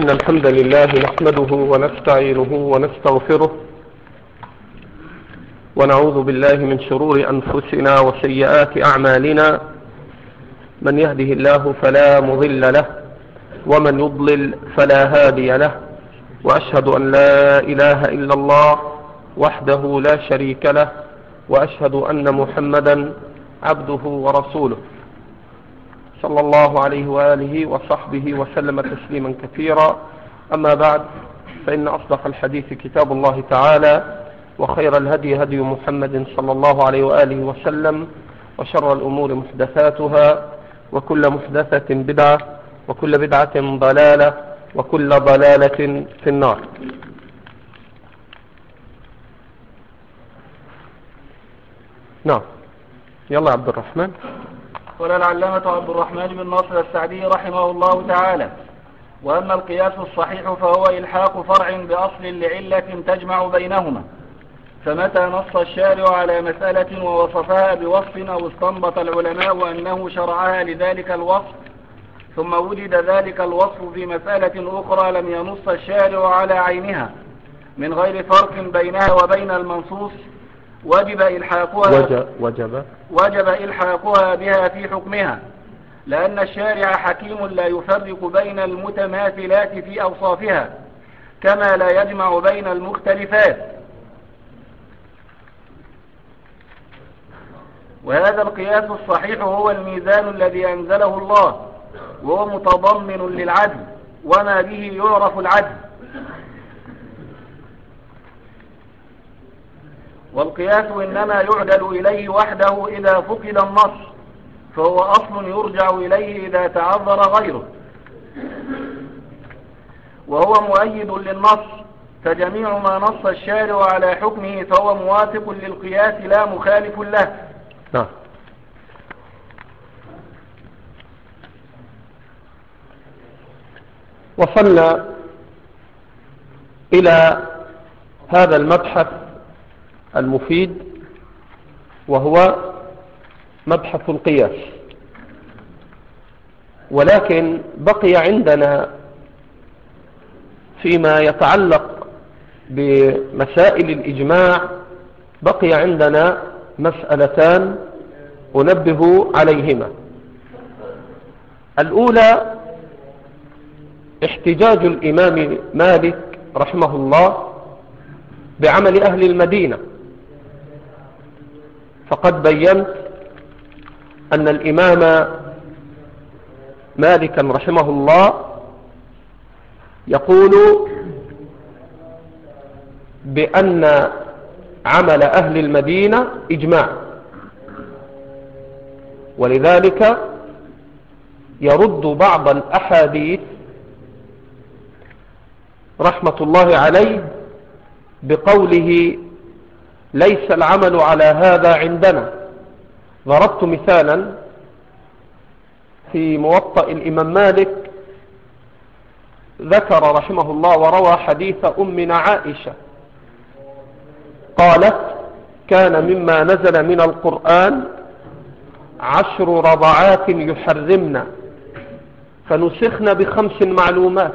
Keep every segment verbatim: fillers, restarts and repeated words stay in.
إن الحمد لله نحمده ونستعينه ونستغفره ونعوذ بالله من شرور أنفسنا وسيئات أعمالنا. من يهده الله فلا مضل له ومن يضلل فلا هادي له، وأشهد أن لا إله إلا الله وحده لا شريك له، وأشهد أن محمدا عبده ورسوله صلى الله عليه وآله وصحبه وسلم تسليما كثيرا. أما بعد، فإن أصدق الحديث كتاب الله تعالى، وخير الهدي هدي محمد صلى الله عليه وآله وسلم، وشر الأمور محدثاتها، وكل محدثة بدعة، وكل بدعة ضلالة، وكل ضلالة في النار. نعم، يلا عبد الرحمن. قال العلامة عبد الرحمن بن ناصر السعدي رحمه الله تعالى: وأما القياس الصحيح فهو إلحاق فرع بأصل لعلة تجمع بينهما، فمتى نص الشارع على مسألة ووصفها بوصف أو استنبط العلماء أنه شرعها لذلك الوصف، ثم وجد ذلك الوصف في مسألة أخرى لم ينص الشارع على عينها من غير فرق بينها وبين المنصوص، وجب إلحاقها وجب, وجب, وجب إلحاقها بها في حكمها، لأن الشارع حكيم لا يفرق بين المتماثلات في أوصافها كما لا يجمع بين المختلفات. وهذا القياس الصحيح هو الميزان الذي أنزله الله، وهو متضمن للعدل وما به يعرف العدل. والقياس إنما يعدل إليه وحده إذا فقد النص، فهو أصل يرجع إليه إذا تعذر غيره، وهو مؤيد للنص، فجميع ما نص الشارع على حكمه فهو موافق للقياس لا مخالف له. نعم. وصلنا إلى هذا المبحث المفيد، وهو مبحث القياس. ولكن بقي عندنا فيما يتعلق بمسائل الإجماع بقي عندنا مسألتان أنبه عليهما. الأولى احتجاج الإمام مالك رحمه الله بعمل أهل المدينة، فقد بينت أن الإمام مالكا رحمه الله يقول بأن عمل أهل المدينة إجماع، ولذلك يرد بعض الأحاديث رحمة الله عليه بقوله ليس العمل على هذا عندنا. ضربت مثالا في موطأ الإمام مالك، ذكر رحمه الله وروى حديث أمنا عائشة قالت: كان مما نزل من القرآن عشر رضعات يحرمن فنسخن بخمس معلومات،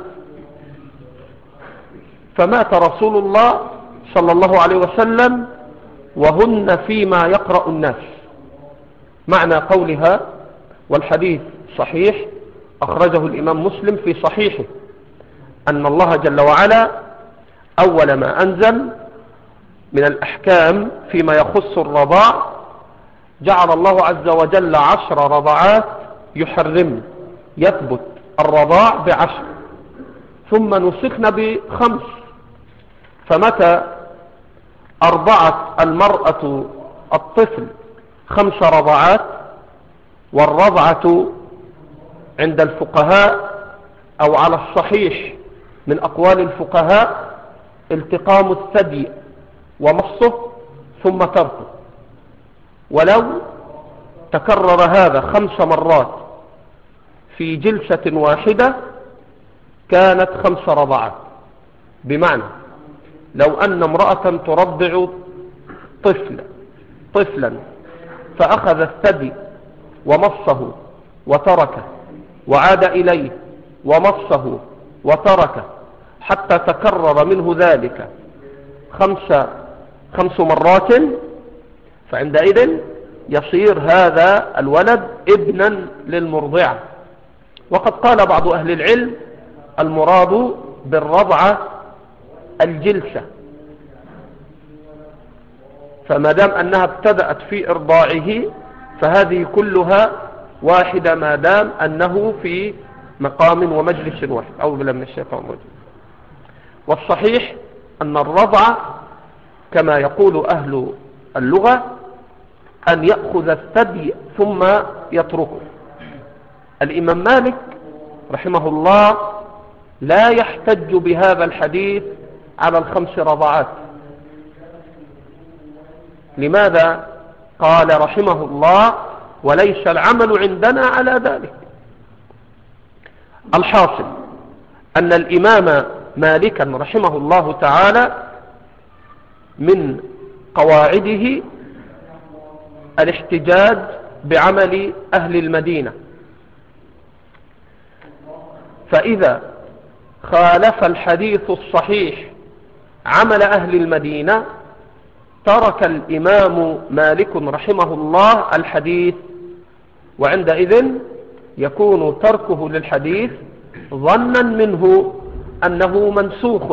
فمات رسول الله صلى الله عليه وسلم وهن فيما يقرأ الناس. معنى قولها، والحديث صحيح أخرجه الإمام مسلم في صحيحه، أن الله جل وعلا أول ما أنزل من الأحكام فيما يخص الرضاع جعل الله عز وجل عشر رضعات يحرم، يثبت الرضاع بعشر، ثم نسخن بخمس، فمتى أرضعت المرأة الطفل خمس رضعات، والرضعة عند الفقهاء أو على الصحيح من أقوال الفقهاء التقام الثدي ومصه ثم تركه، ولو تكرر هذا خمس مرات في جلسة واحدة كانت خمس رضعات. بمعنى لو أن امرأة ترضع طفلا طفلا فأخذ الثدي ومصه وتركه، وعاد إليه ومصه وترك حتى تكرر منه ذلك خمس خمس مرات، فعندئذ يصير هذا الولد ابنا للمرضعة. وقد قال بعض أهل العلم المراد بالرضعة الجلسة، فما دام أنها ابتدأت في إرضاعه فهذه كلها واحدة ما دام أنه في مقام ومجلس واحد. أعوذ بالله من الشيطان الرجيم. والصحيح أن الرضعة كما يقول أهل اللغة أن يأخذ الثدي ثم يتركه. الإمام مالك رحمه الله لا يحتج بهذا الحديث على الخمس رضعات. لماذا؟ قال رحمه الله: وليس العمل عندنا على ذلك. الحاصل أن الإمام مالكا رحمه الله تعالى من قواعده الاحتجاج بعمل أهل المدينة، فإذا خالف الحديث الصحيح عمل أهل المدينة ترك الإمام مالك رحمه الله الحديث، وعندئذ يكون تركه للحديث ظنا منه أنه منسوخ.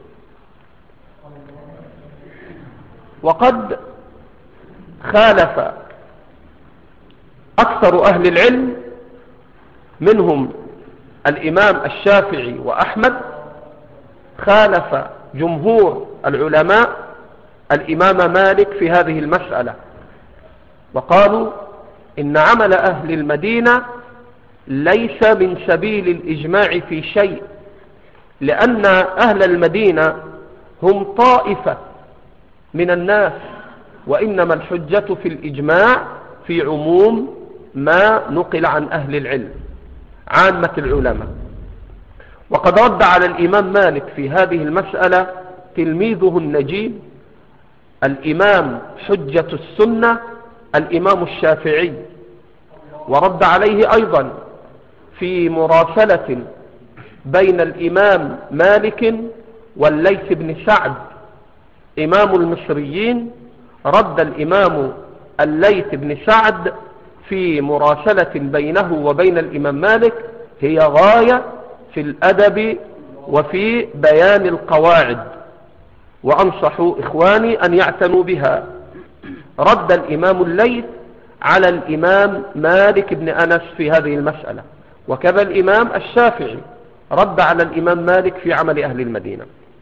وقد خالف أكثر أهل العلم منهم الإمام الشافعي وأحمد، خالف جمهور العلماء الإمام مالك في هذه المسألة، وقالوا إن عمل أهل المدينة ليس من سبيل الإجماع في شيء، لأن أهل المدينة هم طائفة من الناس، وإنما الحجة في الإجماع في عموم ما نقل عن أهل العلم عامة العلماء. وقد رد على الإمام مالك في هذه المسألة تلميذه النجيب الإمام حجة السنة الإمام الشافعي، ورد عليه أيضا في مراسلة بين الإمام مالك والليث بن سعد إمام المصريين. رد الإمام الليث بن سعد في مراسلة بينه وبين الإمام مالك هي غاية في الأدب وفي بيان القواعد، وأنصح إخواني أن يعتنوا بها. رد الإمام الليث على الإمام مالك بن أنس في هذه المسألة، وكذا الإمام الشافعي رد على الإمام مالك في عمل أهل المدينة.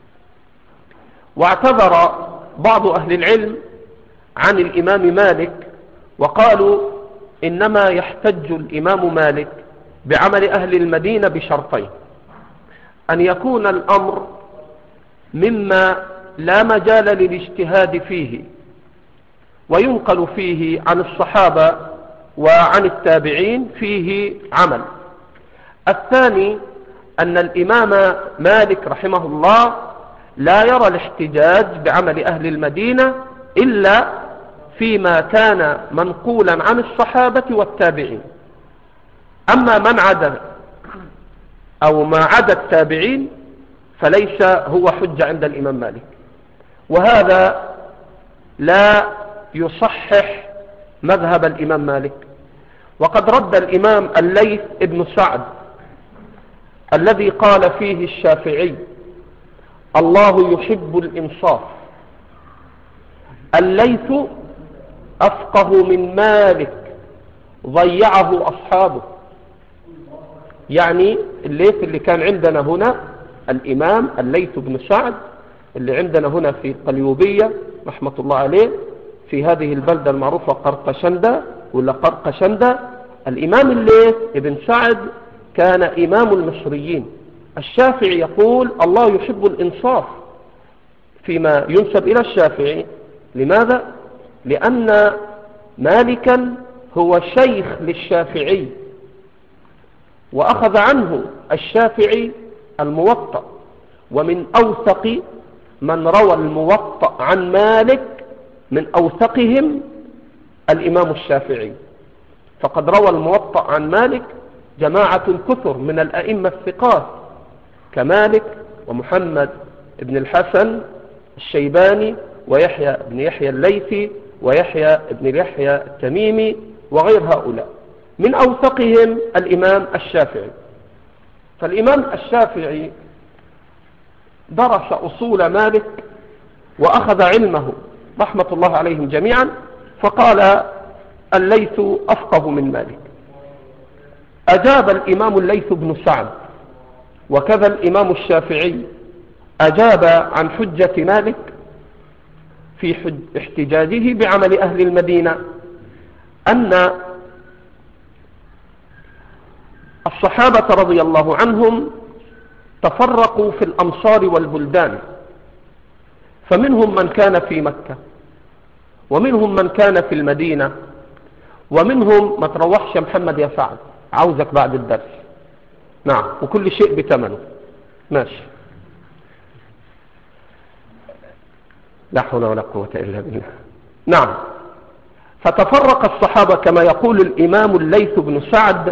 واعتذر بعض أهل العلم عن الإمام مالك وقالوا إنما يحتج الإمام مالك بعمل أهل المدينة بشرطين: أن يكون الأمر مما لا مجال للاجتهاد فيه وينقل فيه عن الصحابة وعن التابعين فيه عمل. الثاني أن الإمام مالك رحمه الله لا يرى الاحتجاج بعمل أهل المدينة إلا فيما كان منقولا عن الصحابة والتابعين. أما من عدا أو ما عدا التابعين فليس هو حجة عند الإمام مالك، وهذا لا يصحح مذهب الإمام مالك. وقد رد الإمام الليث ابن سعد الذي قال فيه الشافعي: الله يحب الإنصاف. الليث أفقه من مالك ضيعه أصحابه. يعني الليث اللي كان عندنا هنا الإمام الليث بن سعد اللي عندنا هنا في القليوبية رحمة الله عليه في هذه البلدة المعروفة قرقشندة ولا قرقشندة. الإمام الليث بن سعد كان إمام المصريين. الشافعي يقول الله يحب الإنصاف فيما ينسب إلى الشافعي. لماذا؟ لأن مالكا هو شيخ للشافعي، وأخذ عنه الشافعي الموطأ، ومن أوثق من روى الموطأ عن مالك من أوثقهم الإمام الشافعي. فقد روى الموطأ عن مالك جماعة كثر من الأئمة الثقات كمالك ومحمد بن الحسن الشيباني ويحيى بن يحيى الليثي ويحيى بن يحيى التميمي وغير هؤلاء. من أوثقهم الإمام الشافعي. فالإمام الشافعي درس أصول مالك وأخذ علمه رحمة الله عليهم جميعا، فقال الليث أفقه من مالك. أجاب الإمام الليث بن سعد وكذا الإمام الشافعي أجاب عن حجة مالك في حج احتجاجه بعمل أهل المدينة أن الصحابة رضي الله عنهم تفرقوا في الأمصار والبلدان، فمنهم من كان في مكة ومنهم من كان في المدينة ومنهم ما تروحش محمد يا سعد عاوزك بعد الدرس. نعم، وكل شيء بثمنه. ماشي، لا حول ولا قوة إلا بالله. نعم، فتفرق الصحابة كما يقول الإمام الليث بن سعد،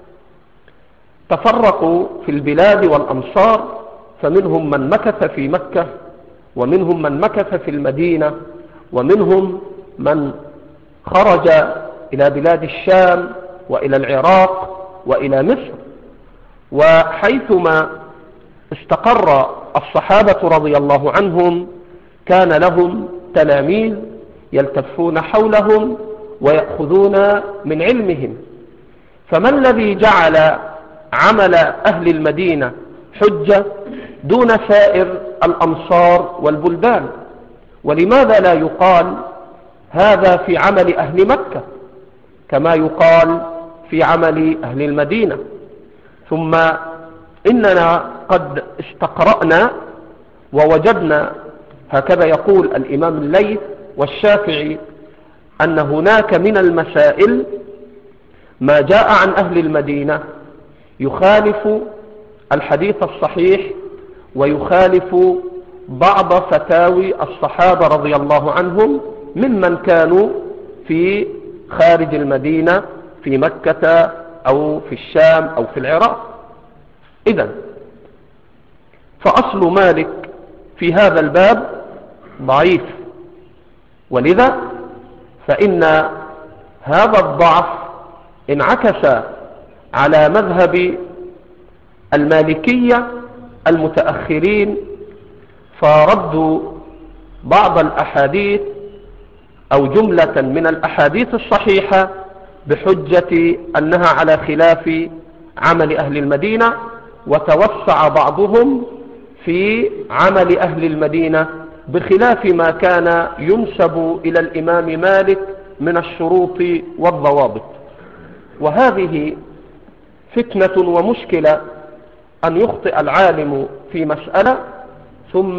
تفرقوا في البلاد والأمصار، فمنهم من مكث في مكة ومنهم من مكث في المدينة ومنهم من خرج إلى بلاد الشام وإلى العراق وإلى مصر. وحيثما استقر الصحابة رضي الله عنهم كان لهم تلاميذ يلتفون حولهم ويأخذون من علمهم. فما الذي جعل عمل أهل المدينة حجة دون سائر الأمصار والبلدان؟ ولماذا لا يقال هذا في عمل أهل مكة كما يقال في عمل أهل المدينة؟ ثم إننا قد استقرأنا ووجدنا هكذا يقول الإمام الليث والشافعي أن هناك من المسائل ما جاء عن أهل المدينة يخالف الحديث الصحيح ويخالف بعض فتاوي الصحابة رضي الله عنهم ممن كانوا في خارج المدينة في مكة أو في الشام أو في العراق. إذن فأصل مالك في هذا الباب ضعيف، ولذا فإن هذا الضعف انعكس على مذهب المالكية المتأخرين، فردوا بعض الأحاديث أو جملة من الأحاديث الصحيحة بحجة أنها على خلاف عمل أهل المدينة، وتوسع بعضهم في عمل أهل المدينة بخلاف ما كان ينسب إلى الإمام مالك من الشروط والضوابط. وهذه فتنة ومشكلة أن يخطئ العالم في مسألة ثم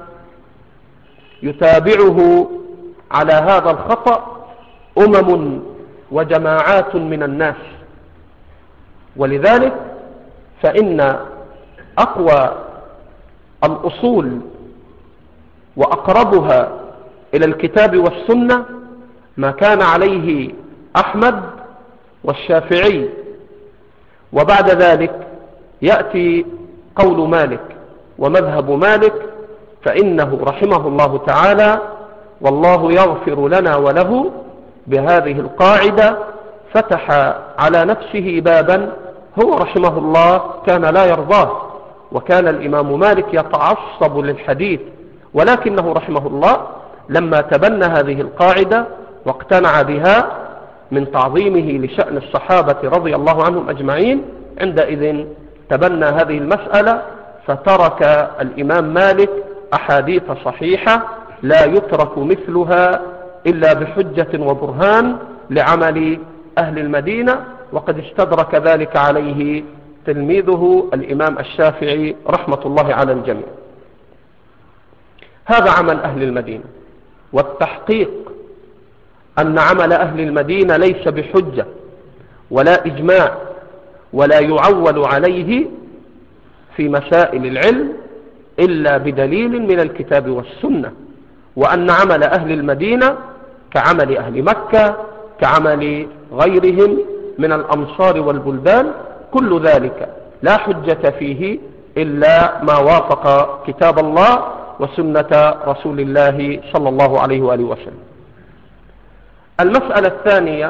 يتابعه على هذا الخطأ أمم وجماعات من الناس. ولذلك فإن أقوى الأصول وأقربها إلى الكتاب والسنة ما كان عليه أحمد والشافعي، وبعد ذلك يأتي قول مالك ومذهب مالك، فإنه رحمه الله تعالى والله يغفر لنا وله بهذه القاعدة فتح على نفسه بابا هو رحمه الله كان لا يرضاه، وكان الإمام مالك يتعصب للحديث، ولكنه رحمه الله لما تبنى هذه القاعدة واقتنع بها من تعظيمه لشأن الصحابة رضي الله عنهم أجمعين، عندئذ تبنى هذه المسألة، فترك الإمام مالك أحاديث صحيحة لا يترك مثلها إلا بحجة وبرهان لعمل أهل المدينة، وقد استدرك ذلك عليه تلميذه الإمام الشافعي رحمة الله على الجميع. هذا عمل أهل المدينة، والتحقيق أن عمل أهل المدينة ليس بحجة ولا إجماع ولا يعول عليه في مسائل العلم إلا بدليل من الكتاب والسنة، وأن عمل أهل المدينة كعمل أهل مكة كعمل غيرهم من الأمصار والبلدان كل ذلك لا حجة فيه إلا ما وافق كتاب الله وسنة رسول الله صلى الله عليه وآله وسلم. المسألة الثانية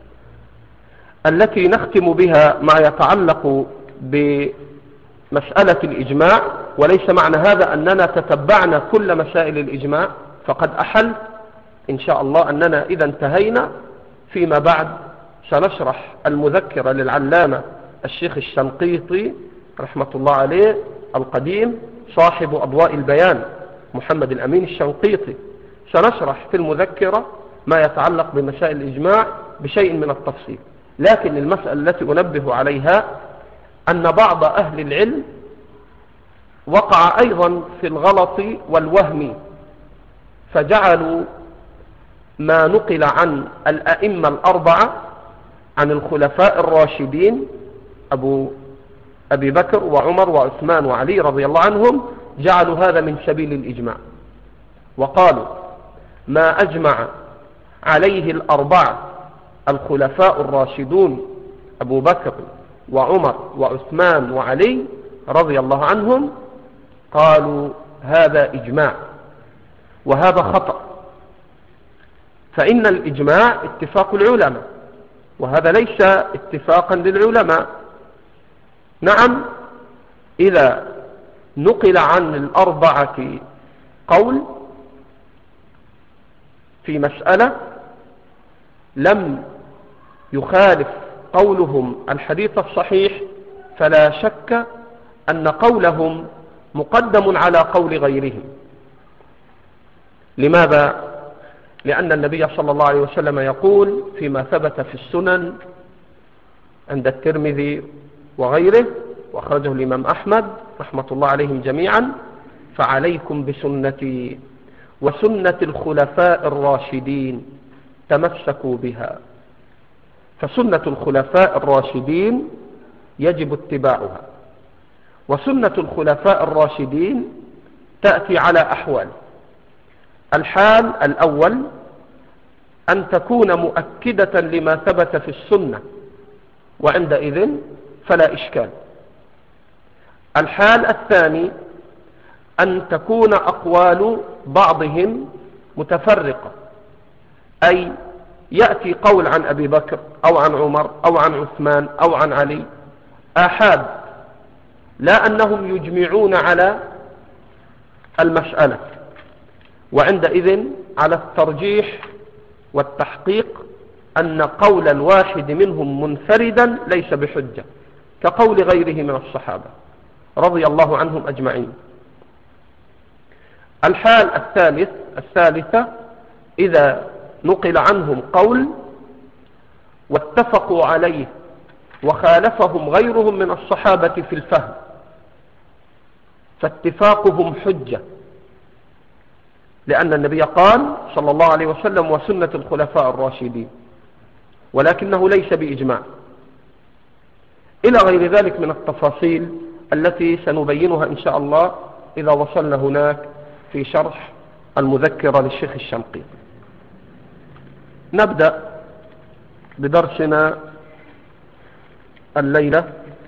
التي نختم بها ما يتعلق بمسألة الإجماع، وليس معنى هذا أننا تتبعنا كل مسائل الإجماع، فقد أحل إن شاء الله أننا إذا انتهينا فيما بعد سنشرح المذكرة للعلامة الشيخ الشنقيطي رحمة الله عليه القديم صاحب أضواء البيان محمد الأمين الشنقيطي. سنشرح في المذكرة ما يتعلق بمسائل الإجماع بشيء من التفصيل، لكن المسألة التي أنبه عليها أن بعض أهل العلم وقع أيضا في الغلط والوهم، فجعلوا ما نقل عن الأئمة الأربعة عن الخلفاء الراشدين أبو أبي بكر وعمر وعثمان وعلي رضي الله عنهم، جعلوا هذا من سبيل الإجماع، وقالوا ما أجمع عليه الأربعة الخلفاء الراشدون أبو بكر وعمر وعثمان وعلي رضي الله عنهم، قالوا هذا إجماع، وهذا خطأ. فإن الإجماع اتفاق العلماء، وهذا ليس اتفاقا للعلماء. نعم، إذا نقل عن الأربعة قول في مسألة لم يخالف قولهم الحديث الصحيح، فلا شك أن قولهم مقدم على قول غيرهم. لماذا؟ لأن النبي صلى الله عليه وسلم يقول فيما ثبت في السنن عند الترمذي وغيره، وأخرجه الإمام أحمد رحمة الله عليهم جميعا: فعليكم بسنتي وسنة الخلفاء الراشدين تمسكوا بها. فسنة الخلفاء الراشدين يجب اتباعها، وسنة الخلفاء الراشدين تأتي على أحوال. الحال الأول أن تكون مؤكدة لما ثبت في السنة، وعندئذ فلا إشكال. الحال الثاني أن تكون أقوال بعضهم متفرقة، أي يأتي قول عن أبي بكر أو عن عمر أو عن عثمان أو عن علي آحاد، لا أنهم يجمعون على المسألة، وعندئذ على الترجيح والتحقيق أن قول الواحد منهم منفردا ليس بحجة، كقول غيره من الصحابة رضي الله عنهم أجمعين. الحال الثالث الثالثة إذا نقل عنهم قول واتفقوا عليه وخالفهم غيرهم من الصحابة في الفهم، فاتفاقهم حجة، لأن النبي قال صلى الله عليه وسلم وسنة الخلفاء الراشدين، ولكنه ليس بإجماع، إلى غير ذلك من التفاصيل التي سنبينها إن شاء الله إذا وصلنا هناك في شرح المذكرة للشيخ الشنقيطي. نبدأ بدرسنا الليلة،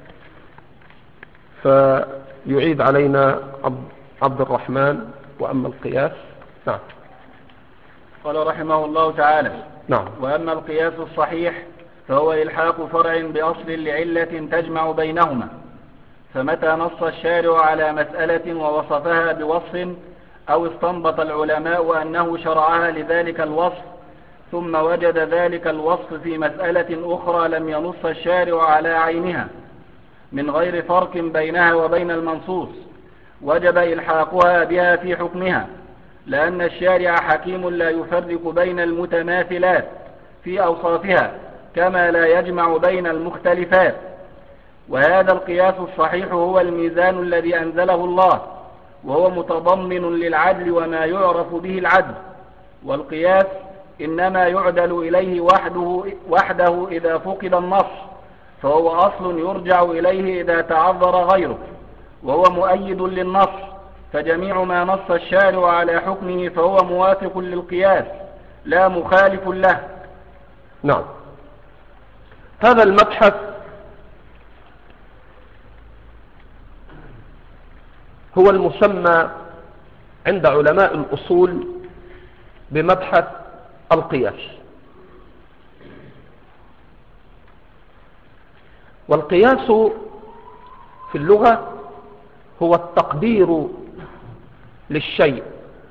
فيعيد علينا عبد الرحمن وأما القياس. نعم. قال رحمه الله تعالى: نعم. وأما القياس الصحيح فهو إلحاق فرع بأصل لعلة تجمع بينهما، فمتى نص الشارع على مسألة ووصفها بوصف أو استنبط العلماء أنه شرعها لذلك الوصف، ثم وجد ذلك الوصف في مسألة أخرى لم ينص الشارع على عينها من غير فرق بينها وبين المنصوص، وجب إلحاقها بها في حكمها، لأن الشارع حكيم لا يفرق بين المتماثلات في أوصافها كما لا يجمع بين المختلفات. وهذا القياس الصحيح هو الميزان الذي أنزله الله، وهو متضمن للعدل وما يعرف به العدل. والقياس إنما يعدل إليه وحده, وحده إذا فقد النص، فهو أصل يرجع إليه إذا تعذر غيره، وهو مؤيد للنص، فجميع ما نص الشارع على حكمه فهو موافق للقياس لا مخالف له. نعم. هذا المبحث هو المسمى عند علماء الأصول بمبحث القياس. والقياس في اللغة هو التقدير للشيء،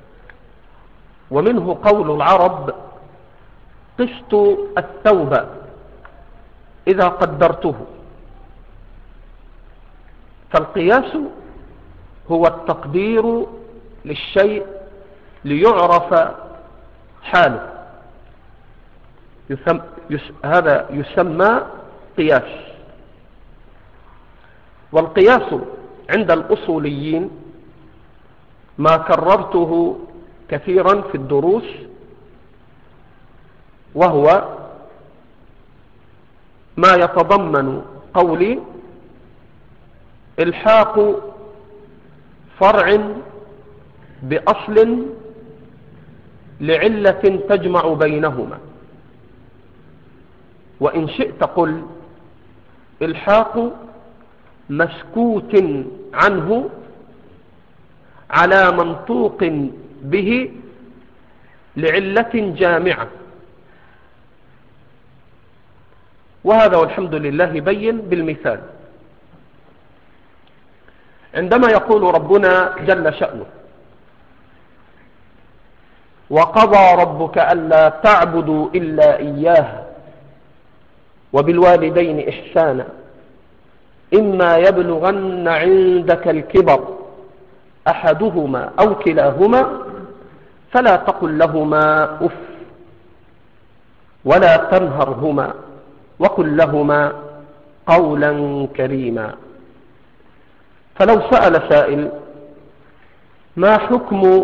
ومنه قول العرب: قست الثوب إذا قدرته. فالقياس هو التقدير للشيء ليعرف حاله، يسمى يس هذا يسمى قياس. والقياس عند الأصوليين ما كررته كثيرا في الدروس، وهو ما يتضمن قولي: الحاق فرع بأصل لعلة تجمع بينهما. وإن شئت قل: الحاق مسكوت عنه على منطوق به لعلة جامعة. وهذا والحمد لله بين بالمثال. عندما يقول ربنا جل شأنه: وقضى ربك ألا تعبدوا إلا إياه وبالوالدين إحسانا إما يبلغن عندك الكبر أحدهما أو كلاهما فلا تقل لهما أف ولا تنهرهما وقل لهما قولا كريما. فلو سأل سائل: ما حكم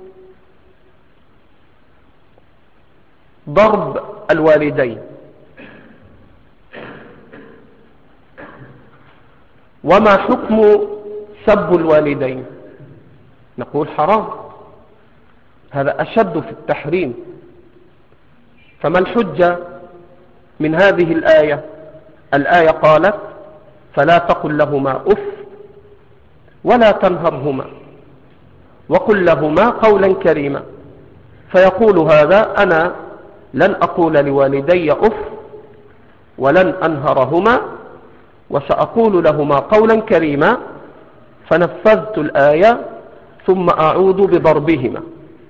ضرب الوالدين؟ وما حكم سب الوالدين؟ نقول حرام، هذا أشد في التحريم. فما الحجة من هذه الآية؟ الآية قالت: فلا تقل لهما أف ولا تنهرهما وقل لهما قولا كريما. فيقول هذا: أنا لن أقول لوالدي أف ولن أنهرهما وسأقول لهما قولا كريما، فنفذت الآية ثم أعود بضربهما.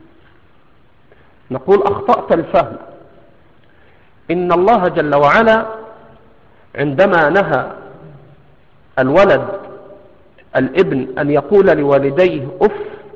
نقول: أخطأت الفهم. إن الله جل وعلا عندما نهى الولد الابن أن يقول لوالديه أف،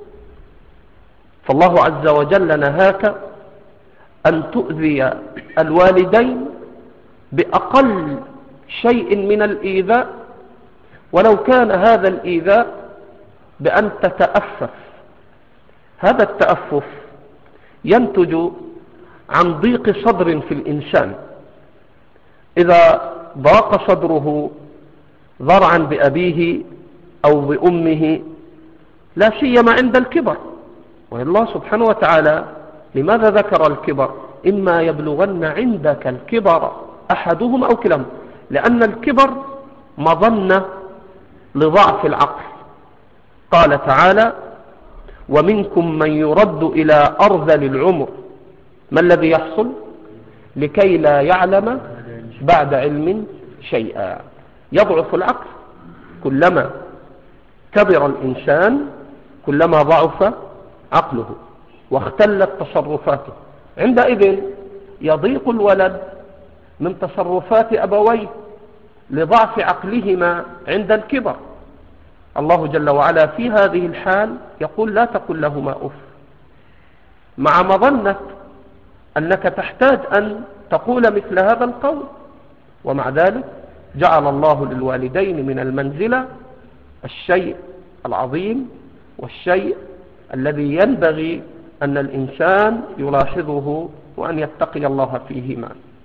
فالله عز وجل نهاك أن تؤذي الوالدين بأقل شيء من الإيذاء، ولو كان هذا الإيذاء بأن تتأفف. هذا التأفف ينتج عن ضيق صدر في الإنسان. إذا ضاق صدره ضرعا بأبيه أو بأمه، لا سيما عند الكبر. والله سبحانه وتعالى لماذا ذكر الكبر؟ إما يبلغن عندك الكبر أحدهم أو كلاهما، لأن الكبر مظنة لضعف العقل. قال تعالى: ومنكم من يرد إلى أرذل العمر. ما الذي يحصل؟ لكي لا يعلم بعد علم شيئا. يضعف العقل. كلما كبر الإنسان كلما ضعف عقله واختلت تصرفاته. عندئذ يضيق الولد من تصرفات أبويه لضعف عقلهما عند الكبر. الله جل وعلا في هذه الحال يقول: لا تقل لهما أف، مع مظنة أنك تحتاج أن تقول مثل هذا القول. ومع ذلك جعل الله للوالدين من المنزلة الشيء العظيم والشيء الذي ينبغي أن الإنسان يلاحظه وأن يتقي الله فيهما.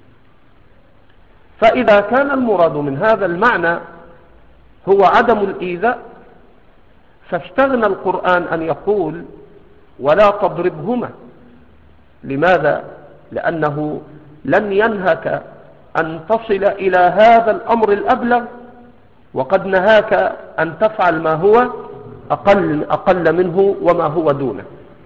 فإذا كان المراد من هذا المعنى هو عدم الإيذاء، فاستغنى القرآن أن يقول: ولا تضربهما. لماذا؟ لأنه لن ينهك أن تصل إلى هذا الأمر الأبلغ، وقد نهاك أن تفعل ما هو أقل, أقل منه وما هو دونه.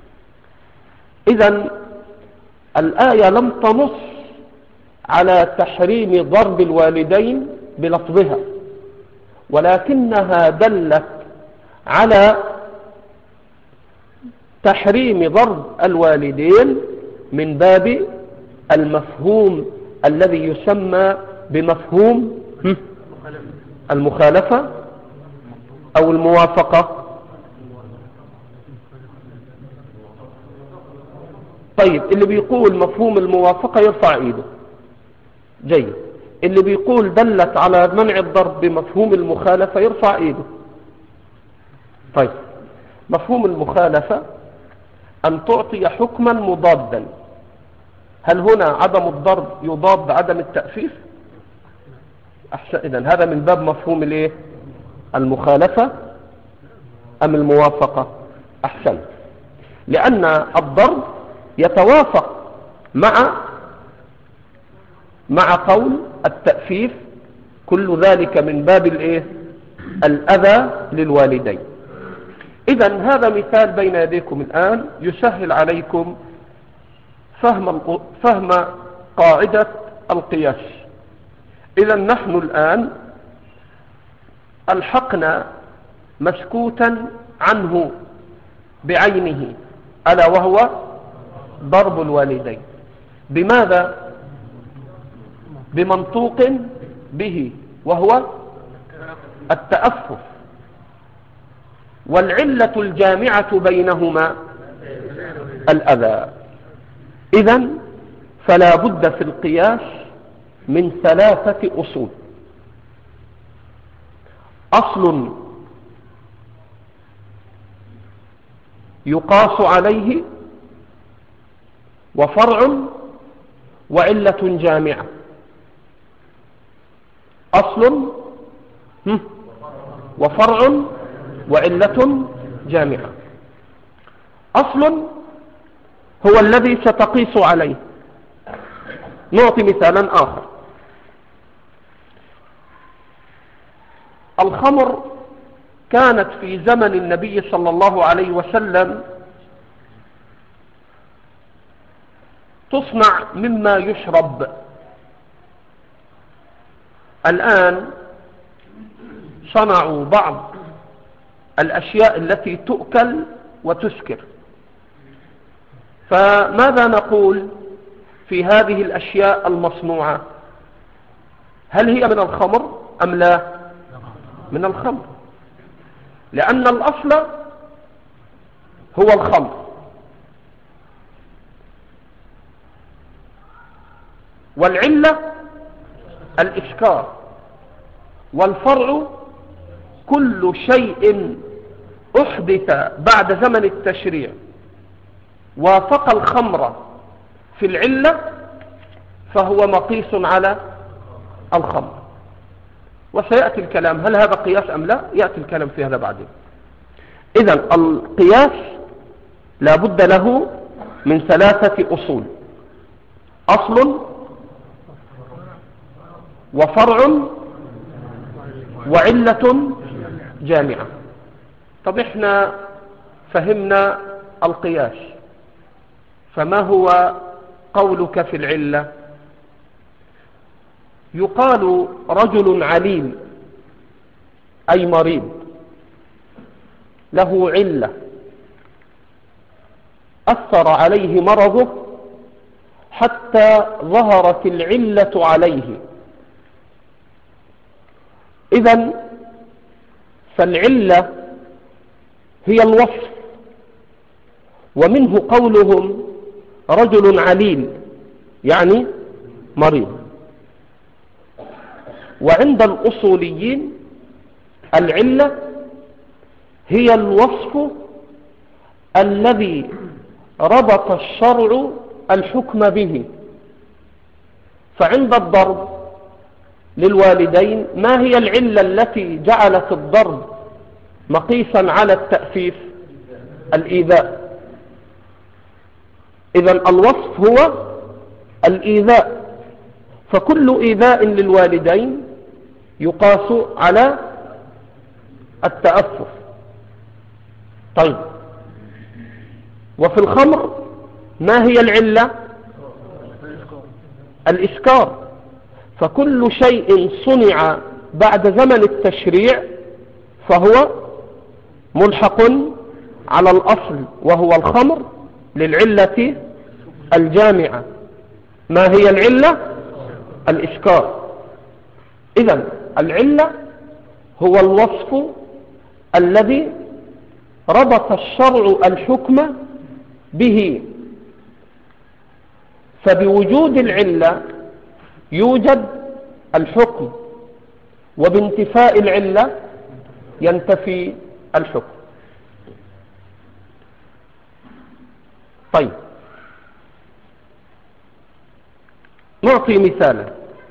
إذن الآية لم تنص على تحريم ضرب الوالدين بلفظها، ولكنها دلت على تحريم ضرب الوالدين من باب المفهوم الذي يسمى بمفهوم المخالفة أو الموافقة. طيب، اللي بيقول مفهوم الموافقة يرفع ايده. جيد. اللي بيقول دلت على منع الضرب بمفهوم المخالفة يرفع ايده. طيب، مفهوم المخالفة أن تعطي حكما مضادا. هل هنا عدم الضرب يضاد عدم التأفيف؟ أحسن. إذن هذا من باب مفهوم الايه؟ المخالفة أم الموافقة؟ أحسن. لأن الضرب يتوافق مع مع قول التأفيف، كل ذلك من باب الايه؟ الأذى للوالدين. إذن هذا مثال بين يديكم الآن يسهل عليكم فهم فهم قاعدة القياس. إذن نحن الآن ألحقنا مسكوتا عنه بعينه، ألا وهو ضرب الوالدين. بماذا؟ بمنطوق به، وهو التأفف. والعلة الجامعة بينهما الأذى. إذن فلا بد في القياس من ثلاثة أصول: أصل يقاس عليه، وفرع، وعلة جامعة. أصل وفرع وعلة جامعة. أصل هو الذي ستقيس عليه. نعطي مثالا آخر. الخمر كانت في زمن النبي صلى الله عليه وسلم تصنع مما يشرب. الآن صنعوا بعض الأشياء التي تؤكل وتسكر. فماذا نقول في هذه الأشياء المصنوعة؟ هل هي من الخمر أم لا؟ من الخمر، لأن الأصل هو الخمر، والعلة الإسكار، والفرع كل شيء أحدث بعد زمن التشريع وافق الخمر في العلة فهو مقيس على الخمر. وسيأتي الكلام هل هذا قياس أم لا، يأتي الكلام في هذا بعدين. إذن القياس لا بد له من ثلاثة أصول: أصل وفرع وعلة جامعة. طب احنا فهمنا القياس، فما هو قولك في العلة؟ يقال رجل عليل أي مريض له علة أثر عليه مرضه حتى ظهرت العلة عليه. إذن فالعلة هي الوصف، ومنه قولهم رجل عليل يعني مريض. وعند الأصوليين العلة هي الوصف الذي ربط الشرع الحكم به. فعند الضرب للوالدين ما هي العلة التي جعلت الضرب مقيسا على التأفيف؟ الإيذاء. إذن الوصف هو الإيذاء، فكل إيذاء للوالدين يقاس على التأفف. طيب، وفي الخمر ما هي العلة؟ الإسكار. فكل شيء صنع بعد زمن التشريع فهو ملحق على الأصل وهو الخمر للعلة الجامعة. ما هي العلة؟ الإسكار. إذن العلة هو الوصف الذي ربط الشرع الحكم به، فبوجود العلة يوجد الحكم، وبانتفاء العلة ينتفي الحكم. طيب، نعطي مثالا.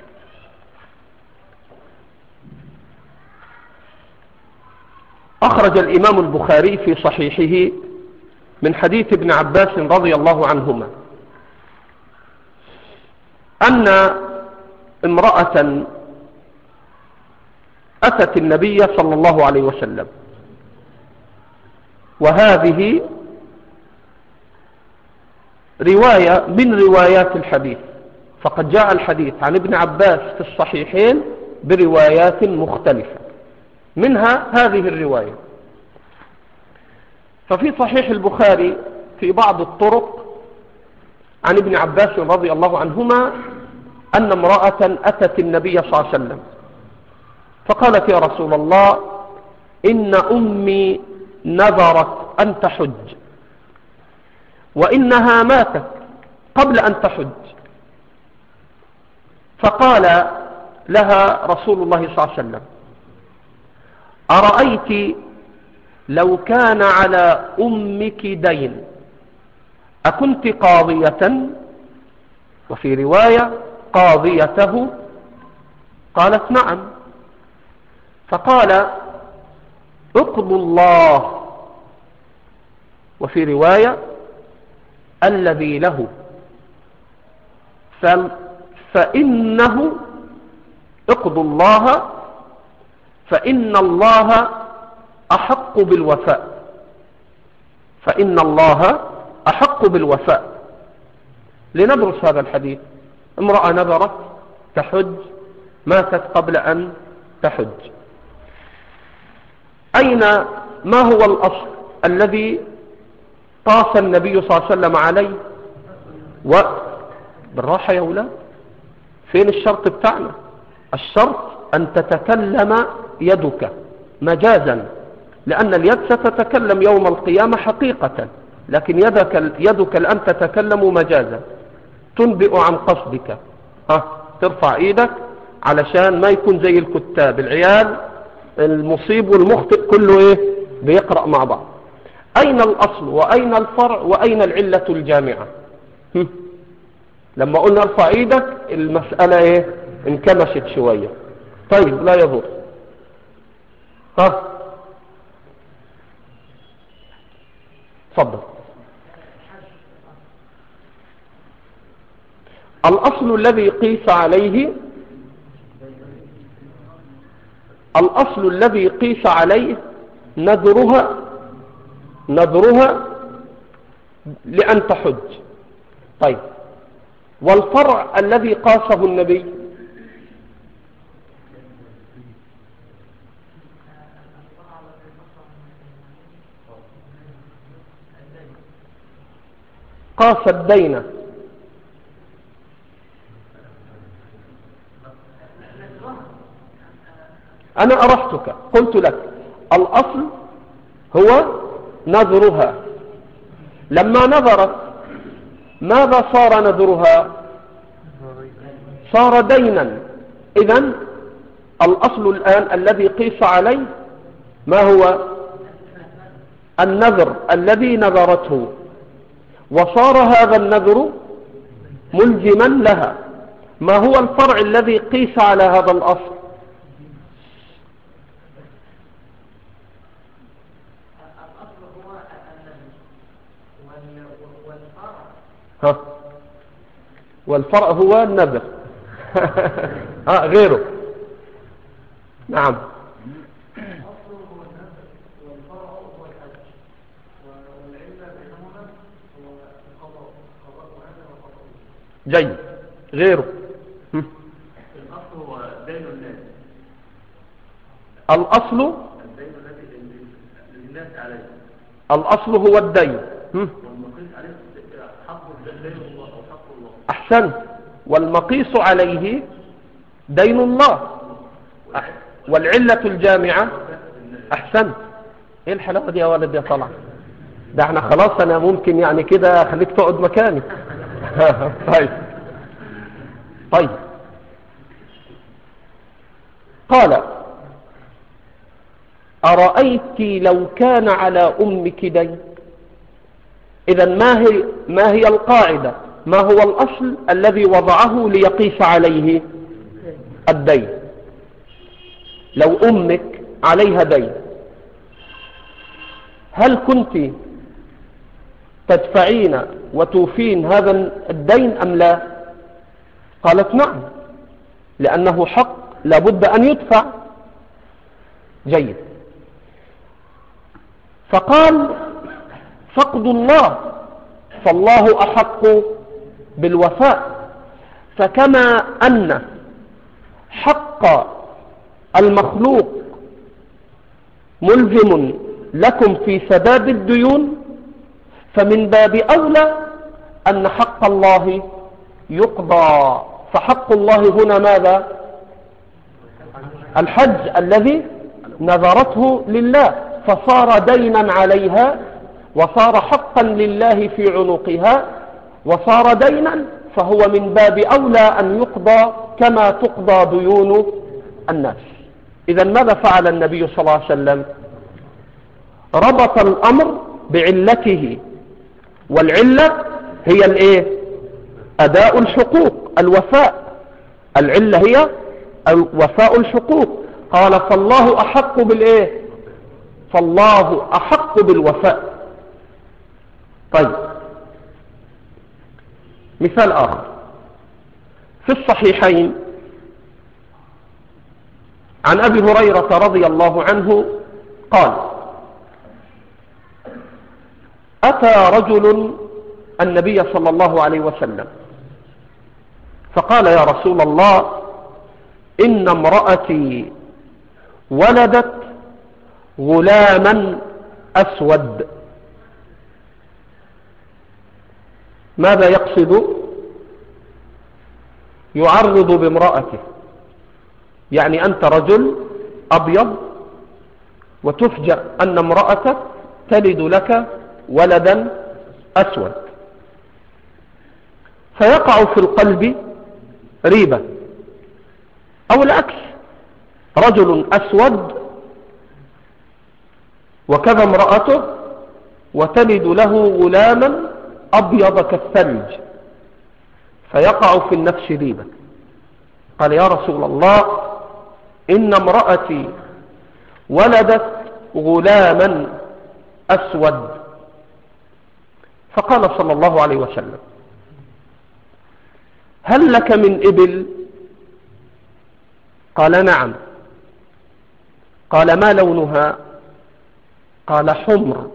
أخرج الإمام البخاري في صحيحه من حديث ابن عباس رضي الله عنهما أن امرأة أتت النبي صلى الله عليه وسلم، وهذه رواية من روايات الحديث، فقد جاء الحديث عن ابن عباس في الصحيحين بروايات مختلفة، منها هذه الرواية. ففي صحيح البخاري في بعض الطرق عن ابن عباس رضي الله عنهما أن امرأة أتت النبي صلى الله عليه وسلم فقالت: يا رسول الله، إن أمي نذرت أن تحج، وإنها ماتت قبل أن تحج. فقال لها رسول الله صلى الله عليه وسلم: أرأيت لو كان على أمك دين أكنت قاضية؟ وفي رواية قاضيته. قالت: نعم. فقال: اقضوا الله، وفي رواية الذي له، فإنه اقضوا الله فإن الله أحق بالوفاء، فإن الله أحق بالوفاء. لنبرس هذا الحديث. امرأة نذرت تحج، ماتت قبل أن تحج. أين ما هو الأصل الذي قاس النبي صلى الله عليه وسلم عليه؟ وبالراحة يا أولاد، فين الشرط بتاعنا؟ الشرط أن تتكلم يدك مجازا، لأن اليد ستتكلم يوم القيامة حقيقة، لكن يدك, يدك الآن تتكلم مجازا، تنبئ عن قصدك. ها، ترفع ايدك علشان ما يكون زي الكتاب العيال، المصيب والمخطئ كله ايه بيقرأ مع بعض. أين الأصل وأين الفرع وأين العلة الجامعة؟ هم. لما قلنا ارفع ايدك المسألة ايه انكمشت شوية. طيب، لا يضر. ها، تفضل. الأصل الذي قيس عليه الأصل الذي قيس عليه نذرها نذرها لأن تحج. طيب، والفرع الذي قاسه النبي قاس الدين. أنا أرحتك، قلت لك الأصل هو نذرها. لما نذرت ماذا صار نذرها؟ صار دينا. إذن الأصل الآن الذي قيس عليه ما هو؟ النذر الذي نذرته، وصار هذا النذر ملزما لها. ما هو الفرع الذي قيس على هذا الأصل؟ ها، والفرع هو النذر. ها، غيره. نعم. جيد. غيره. هم. الأصل هو دين الناس. الأصل الدين الذي للناس عليه. الأصل هو الدين. هم. والمقيس عليه حق دين الله أو حق الله. أحسنت. والمقيس عليه دين الله. والعلة الجامعة. أحسنت. ايه الحلاوة دي يا ولد يا طلع؟ ده احنا خلاص انا ممكن يعني كده خليك تقعد مكاني. طيب طيب قال أرأيت لو كان على أمك دين. إذا ما هي ما هي القاعدة؟ ما هو الأصل الذي وضعه ليقيس عليه الدين؟ لو أمك عليها دين هل كنت تدفعين وتوفين هذا الدين أم لا؟ قالت نعم، لأنه حق لابد أن يدفع. جيد. فقال فقد الله، فالله أحق بالوفاء. فكما أن حق المخلوق ملزم لكم في سداد الديون، فمن باب أولى أن حق الله يقضى. فحق الله هنا ماذا؟ الحج الذي نذرته لله، فصار دينا عليها وصار حقا لله في عنقها وصار دينا، فهو من باب أولى أن يقضى كما تقضى ديون الناس. إذا ماذا فعل النبي صلى الله عليه وسلم؟ ربط الأمر بعلته، والعلة هي الايه؟ أداء الحقوق، الوفاء. العلة هي وفاء الحقوق. قال فالله أحق بالايه؟ فالله أحق بالوفاء. طيب مثال آخر في الصحيحين عن أبي هريرة رضي الله عنه قال أتى رجل النبي صلى الله عليه وسلم فقال يا رسول الله إن امرأتي ولدت غلاما أسود. ماذا يقصد؟ يعرض بامرأته، يعني أنت رجل أبيض وتفجأ أن امرأتك تلد لك ولدا أسود، فيقع في القلب ريبة. أو العكس، رجل أسود وكذا امرأته وتلد له غلاما أبيض كالثلج، فيقع في النفس ريبة. قال يا رسول الله إن امرأتي ولدت غلاما أسود. فقال صلى الله عليه وسلم هل لك من إبل؟ قال نعم. قال ما لونها؟ قال حمر.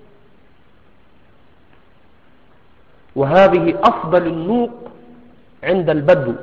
وهذه أفضل النوق عند البدو،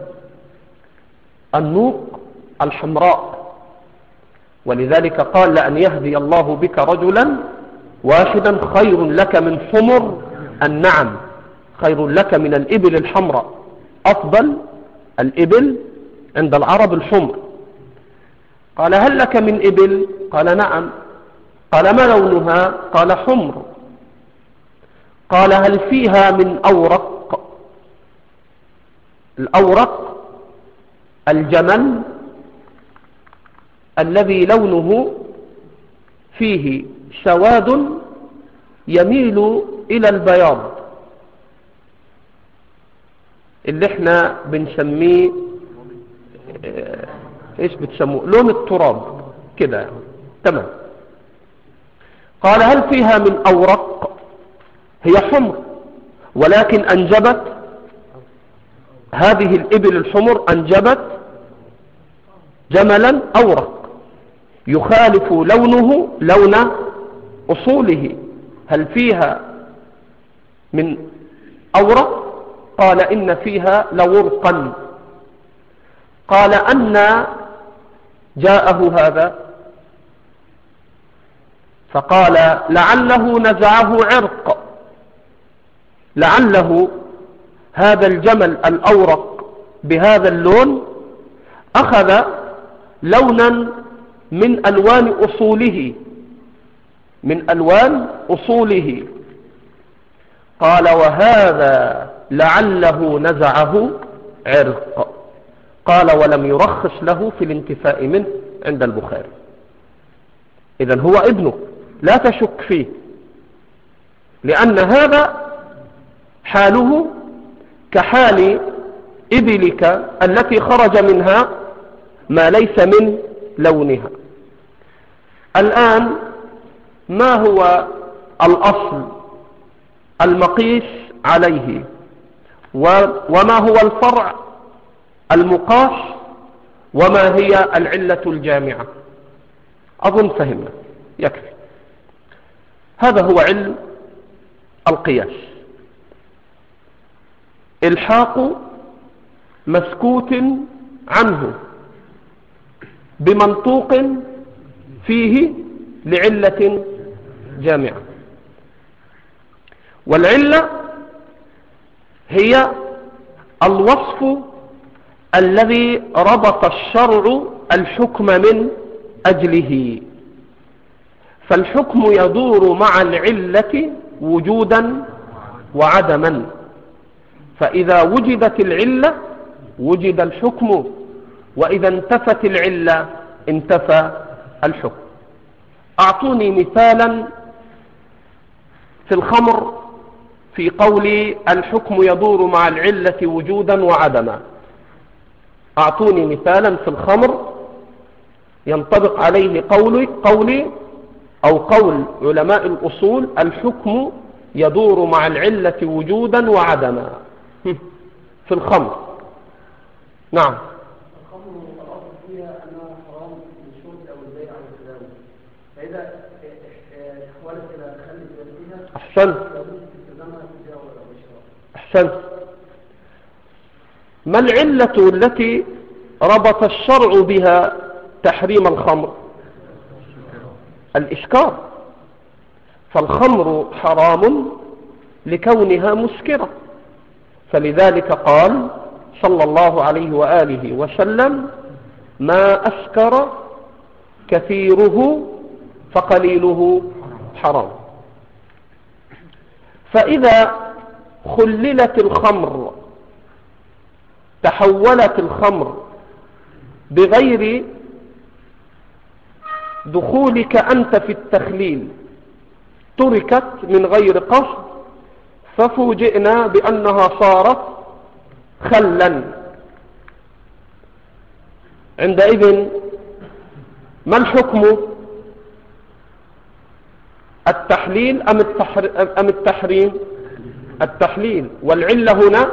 النوق الحمراء. ولذلك قال لأن يهدي الله بك رجلا واحدا خير لك من حمر النعم، خير لك من الإبل الحمراء. أفضل الإبل عند العرب الحمر. قال هل لك من إبل؟ قال نعم. قال ما لونها؟ قال حمر. قال هل فيها من أورق؟ الأورق الجمل الذي لونه فيه سواد يميل إلى البياض، اللي احنا بنسميه اه ايش بتسموه؟ لون التراب كده. تمام. قال هل فيها من أورق؟ هي حمر، ولكن أنجبت هذه الإبل الحمر أنجبت جملا أورق يخالف لونه لون أصوله. هل فيها من أورق؟ قال إن فيها لورقا. قال أن جاءه هذا؟ فقال لعله نزعه عرق، لعله هذا الجمل الأورق بهذا اللون أخذ لونا من ألوان أصوله، من ألوان أصوله. قال وهذا لعله نزعه عرق. قال ولم يرخص له في الانتفاء منه عند البخاري. إذن هو ابنه لا تشك فيه، لأن هذا حاله كحال إبلك التي خرج منها ما ليس من لونها. الآن ما هو الأصل المقيس عليه وما هو الفرع المقاس وما هي العلة الجامعة؟ أظن فهمنا، يكفي. هذا هو علم القياس. الحاق مسكوت عنه بمنطوق فيه لعلة جامعة. والعلة هي الوصف الذي ربط الشرع الحكم من أجله، فالحكم يدور مع العلة وجودا وعدما، فإذا وجدت العلة وجد الحكم، وإذا انتفت العلة انتفى الحكم. أعطوني مثالا في الخمر في قولي الحكم يدور مع العلة وجودا وعدما. أعطوني مثالا في الخمر ينطبق عليه قولي, قولي أو قول علماء الأصول الحكم يدور مع العلة وجودا وعدما في الخمر. نعم. الخمر الأصل فيها أنها حرام للشرب أو البيع أو التداول، فإذا تحولت إلى تخلي فيها أحسنت أحسنت. ما العلة التي ربط الشرع بها تحريم الخمر؟ الإسكار. فالخمر حرام لكونها مسكرة، فلذلك قال صلى الله عليه وآله وسلم ما أسكر كثيره فقليله حرام. فإذا خللت الخمر تحولت الخمر بغير دخولك أنت في التخليل، تركت من غير قصد، ففوجئنا بأنها صارت خلا. عندئذ ما الحكم؟ التحليل أم التحريم؟ التحليل. والعلة هنا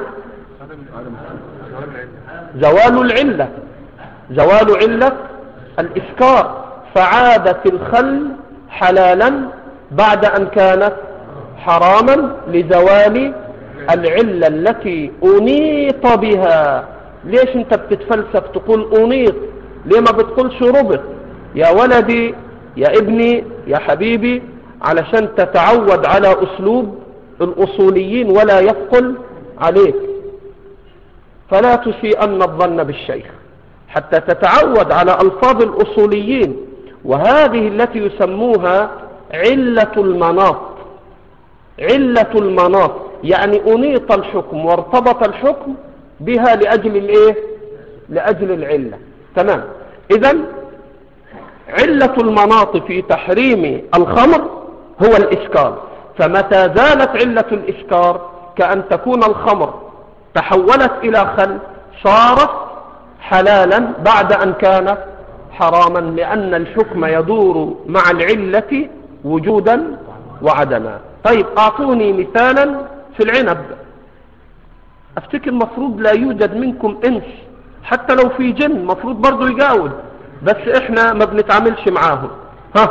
زوال العلة، زوال علة الإسكار، فعادت الخل حلالا بعد أن كانت حراما لزوال العلة التي أنيط بها. ليش انت بتتفلسف تقول أنيط؟ ليه ما بتقول شربت؟ يا ولدي يا ابني يا حبيبي، علشان تتعود على أسلوب الأصوليين ولا يثقل عليك، فلا تسيئن الظن بالشيخ حتى تتعود على ألفاظ الأصوليين، وهذه التي يسموها علة المناط. علة المناط يعني أنيط الحكم وارتبط الحكم بها لأجل الإيه؟ لأجل العلة. تمام. إذن علة المناط في تحريم الخمر هو الإسكار، فمتى زالت علة الإسكار كأن تكون الخمر تحولت إلى خل صارت حلالا بعد أن كانت حراما، لأن الحكم يدور مع العلة وجودا وعدما. طيب أعطوني مثالا في العنب. أفتكر مفروض لا يوجد منكم إنس، حتى لو في جن مفروض برضو يجاوب، بس إحنا ما بنتعاملش معاهم. ها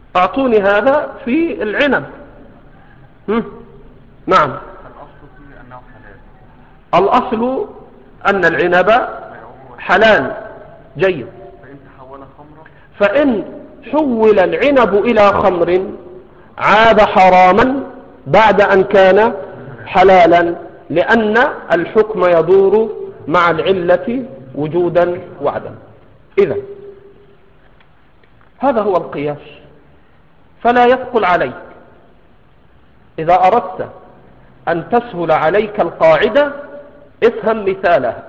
أعطوني هذا في العنب. هم؟ نعم. الأصل فيه أنه الأصل أن العنب حلال جيد. فإن حول العنب إلى خمر عاد حراما بعد أن كان حلالا، لأن الحكم يدور مع العلة وجودا وعدما. إذن هذا هو القياس، فلا يثقل عليك. إذا أردت أن تسهل عليك القاعدة افهم مثالها.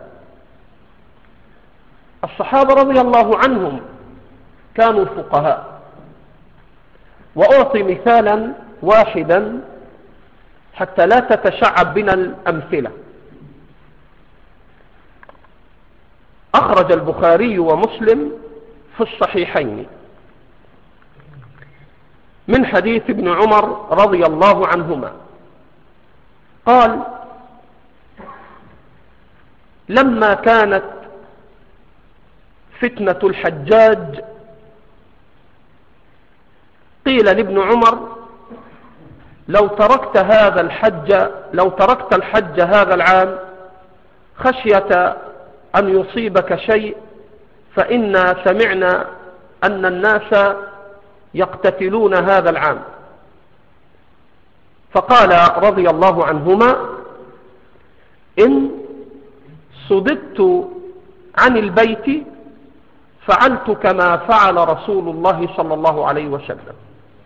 الصحابة رضي الله عنهم كانوا فقهاء، وأعطي مثالا واحدا حتى لا تتشعب بنا الأمثلة. أخرج البخاري ومسلم في الصحيحين من حديث ابن عمر رضي الله عنهما قال: لما كانت فتنة الحجاج قيل لابن عمر: لو تركت هذا الحج لو تركت الحج هذا العام خشية أن يصيبك شيء، فإنا سمعنا أن الناس يقتتلون هذا العام. فقال رضي الله عنهما: إن صددت عن البيت فعلت كما فعل رسول الله صلى الله عليه وسلم.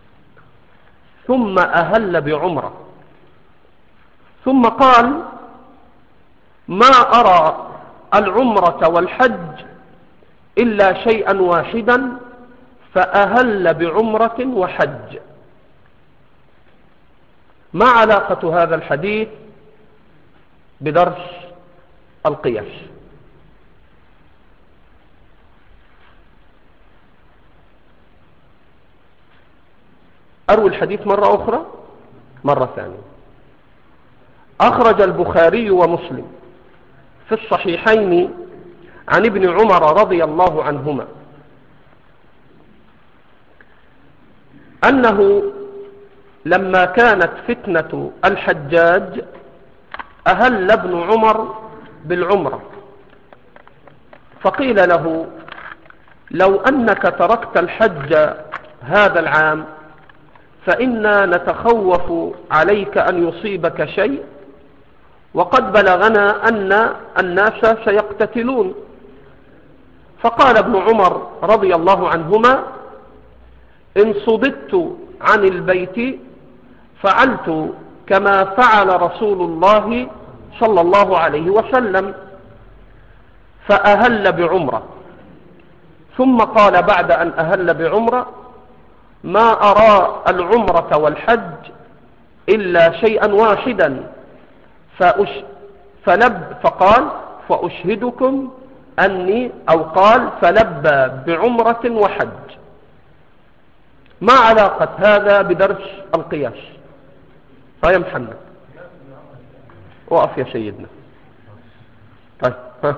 ثم أهل بعمرة، ثم قال: ما أرى العمرة والحج إلا شيئا واحدا، فأهل بعمرة وحج. ما علاقة هذا الحديث بدرس القياس؟ أروي الحديث مرة أخرى مرة ثانية. أخرج البخاري ومسلم في الصحيحين عن ابن عمر رضي الله عنهما أنه لما كانت فتنة الحجاج أهل ابن عمر بالعمرة، فقيل له: لو أنك تركت الحج هذا العام فإنا نتخوف عليك أن يصيبك شيء، وقد بلغنا أن الناس سيقتتلون. فقال ابن عمر رضي الله عنهما: إن صددت عن البيت فعلت كما فعل رسول الله صلى الله عليه وسلم، فأهل بعمرة. ثم قال بعد أن أهل بعمرة: ما أرى العمرة والحج إلا شيئا واحدا، فأش فلب فقال: فأشهدكم أني أو قال فلبى بعمرة وحج. ما علاقة هذا بدرس القياس؟ طيب يا محمد، وقف يا سيدنا. طيب ها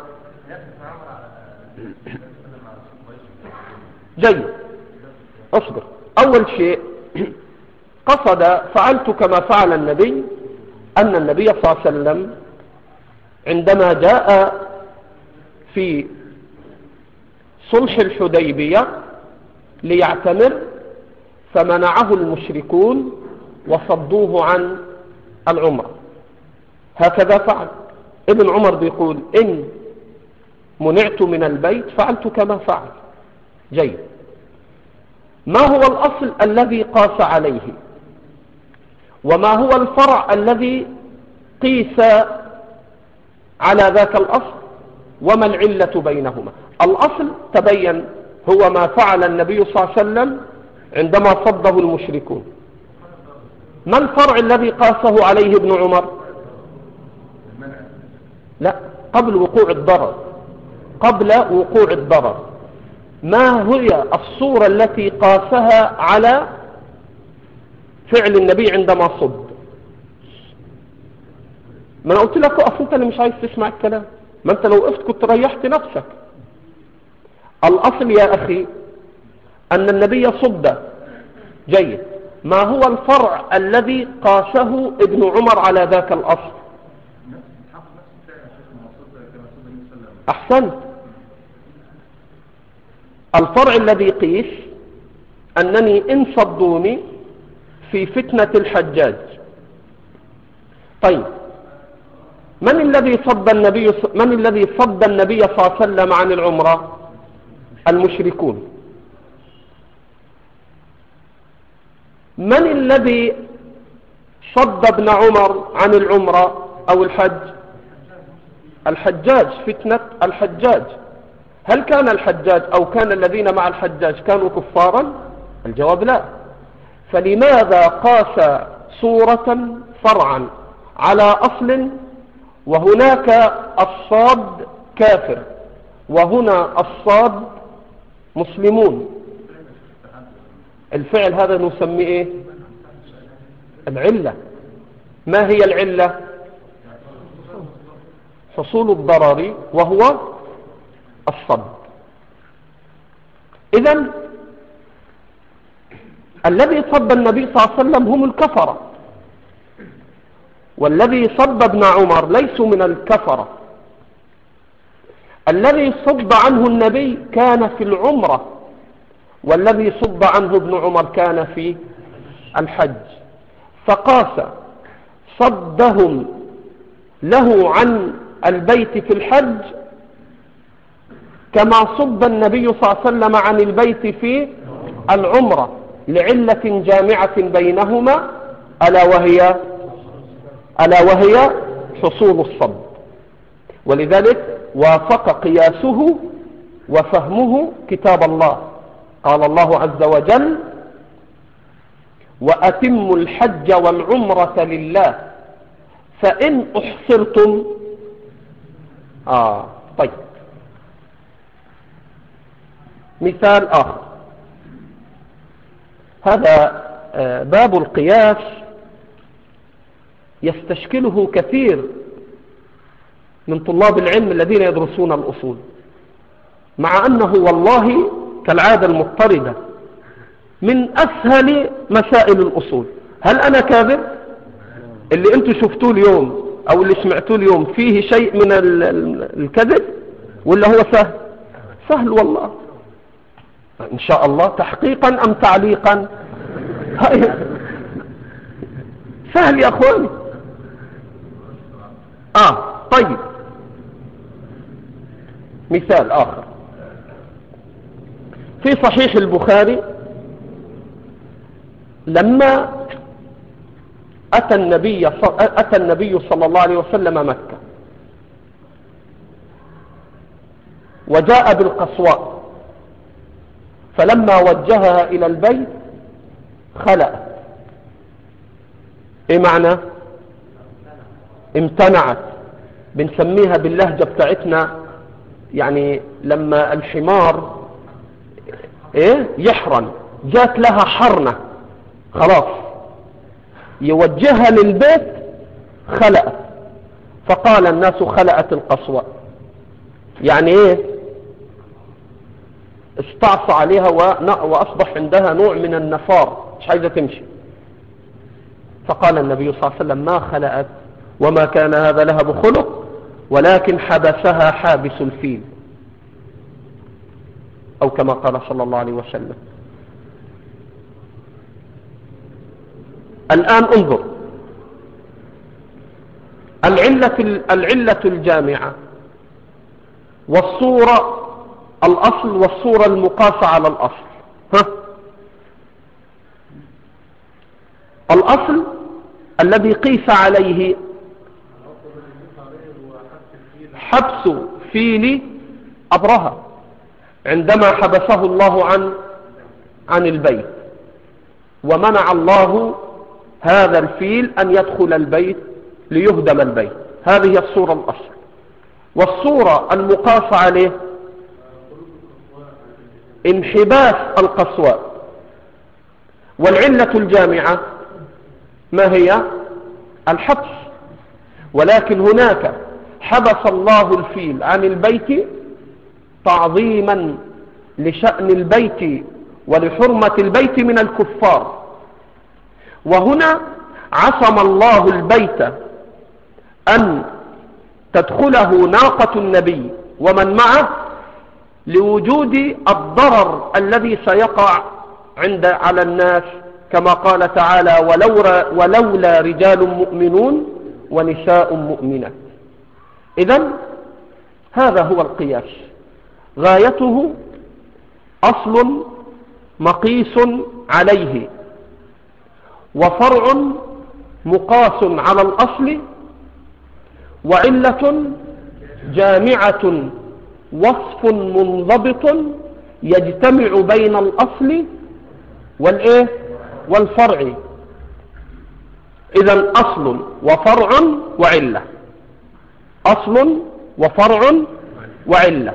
جيد، اصبر. أول شيء قصد فعلت كما فعل النبي، أن النبي صلى الله عليه وسلم عندما جاء في صلح الحديبية ليعتمر فمنعه المشركون وصدوه عن العمرة، هكذا فعل. ابن عمر بيقول: إن منعت من البيت فعلت كما فعل. جيد. ما هو الأصل الذي قاس عليه، وما هو الفرع الذي قيس على ذاك الأصل، وما العلة بينهما؟ الأصل تبين هو ما فعل النبي صلى الله عليه وسلم عندما صده المشركون. ما الفرع الذي قاسه عليه ابن عمر؟ لا، قبل وقوع الضرر قبل وقوع الضرر ما هي الصورة التي قاسها على فعل النبي عندما صد؟ ما أنا قلت لك وقف، أنت اللي مش عايز تسمع الكلام. ما أنت لو وقفت كنت ريحت نفسك. الأصل يا أخي أن النبي صد. جيد. ما هو الفرع الذي قاسه ابن عمر على ذاك الأصل؟ أحسنت. الفرع الذي قيس أنني إن صدوني في فتنة الحجاج. طيب، من الذي صد النبي من الذي صد النبي صلى الله عليه وسلم عن العمرة؟ المشركون. من الذي صد ابن عمر عن العمرة أو الحج؟ الحجاج، فتنة الحجاج. هل كان الحجاج أو كان الذين مع الحجاج كانوا كفارا؟ الجواب لا. فلماذا قاس صورة فرعا على أصل، وهناك الصاد كافر وهنا الصاد مسلمون؟ الفعل هذا نسميه إيه؟ العلة. ما هي العلة؟ حصول الضرر وهو الصد. إذن الذي صد النبي صلى الله عليه وسلم هم الكفرة، والذي صد ابن عمر ليسوا من الكفرة. الذي صد عنه النبي كان في العمرة، والذي صد عنه ابن عمر كان في الحج، فقاس صدهم له عن البيت في الحج كما صد النبي صلى الله عليه وسلم عن البيت في العمرة، لعلة جامعة بينهما ألا وهي ألا وهي حصول الصد. ولذلك وافق قياسه وفهمه كتاب الله. قال الله عز وجل: وأتموا الحج والعمرة لله فإن أحصرتم. آه طيب، مثال آخر. هذا باب القياس يستشكله كثير من طلاب العلم الذين يدرسون الأصول، مع أنه والله كالعادة المضطردة من أسهل مسائل الأصول. هل أنا كاذب؟ اللي أنتوا شفتوه اليوم أو اللي سمعتوه اليوم فيه شيء من الكذب ولا هو سهل؟ سهل والله إن شاء الله. تحقيقا أم تعليقا؟ سهل يا أخواني. آه طيب، مثال آخر في صحيح البخاري. لما أتى النبي أتى النبي صلى الله عليه وسلم مكة وجاء بالقصواء، فلما وجهها إلى البيت خلأت. إيه معنى؟ امتنعت. بنسميها باللهجة بتاعتنا يعني لما الحمار إيه يحرن، جات لها حرنة خلاص يوجهها للبيت خلأت. فقال الناس خلأت القصوى، يعني ايه؟ استعصى عليها وأصبح عندها نوع من النفار، مش عايزة تمشي. فقال النبي صلى الله عليه وسلم: ما خلأت وما كان هذا لها بخلق، ولكن حبسها حابس الفيل، أو كما قال صلى الله عليه وسلم. الآن انظر، العلة, العلة الجامعة والصورة الأصل والصورة المقاسة على الأصل. ها؟ الأصل الذي قيس عليه حبس فيل أبرهة عندما حبسه الله عن عن البيت، ومنع الله هذا الفيل أن يدخل البيت ليهدم البيت. هذه الصورة الأصل. والصورة المقاس عليه انحباس القصواء. والعلة الجامعة ما هي؟ الحبس. ولكن هناك حبس الله الفيل عن البيت تعظيما لشأن البيت ولحرمة البيت من الكفار، وهنا عصم الله البيت أن تدخله ناقة النبي ومن معه لوجود الضرر الذي سيقع عند على الناس، كما قال تعالى ولولا رجال مؤمنون ونساء مؤمنات. إذن هذا هو القياس، غايته أصل مقيس عليه، وفرع مقاس على الأصل، وعلة جامعة، وصف منضبط يجتمع بين الأصل والإيه والفرع. إذن أصل وفرع وعلة، أصل وفرع وعلة،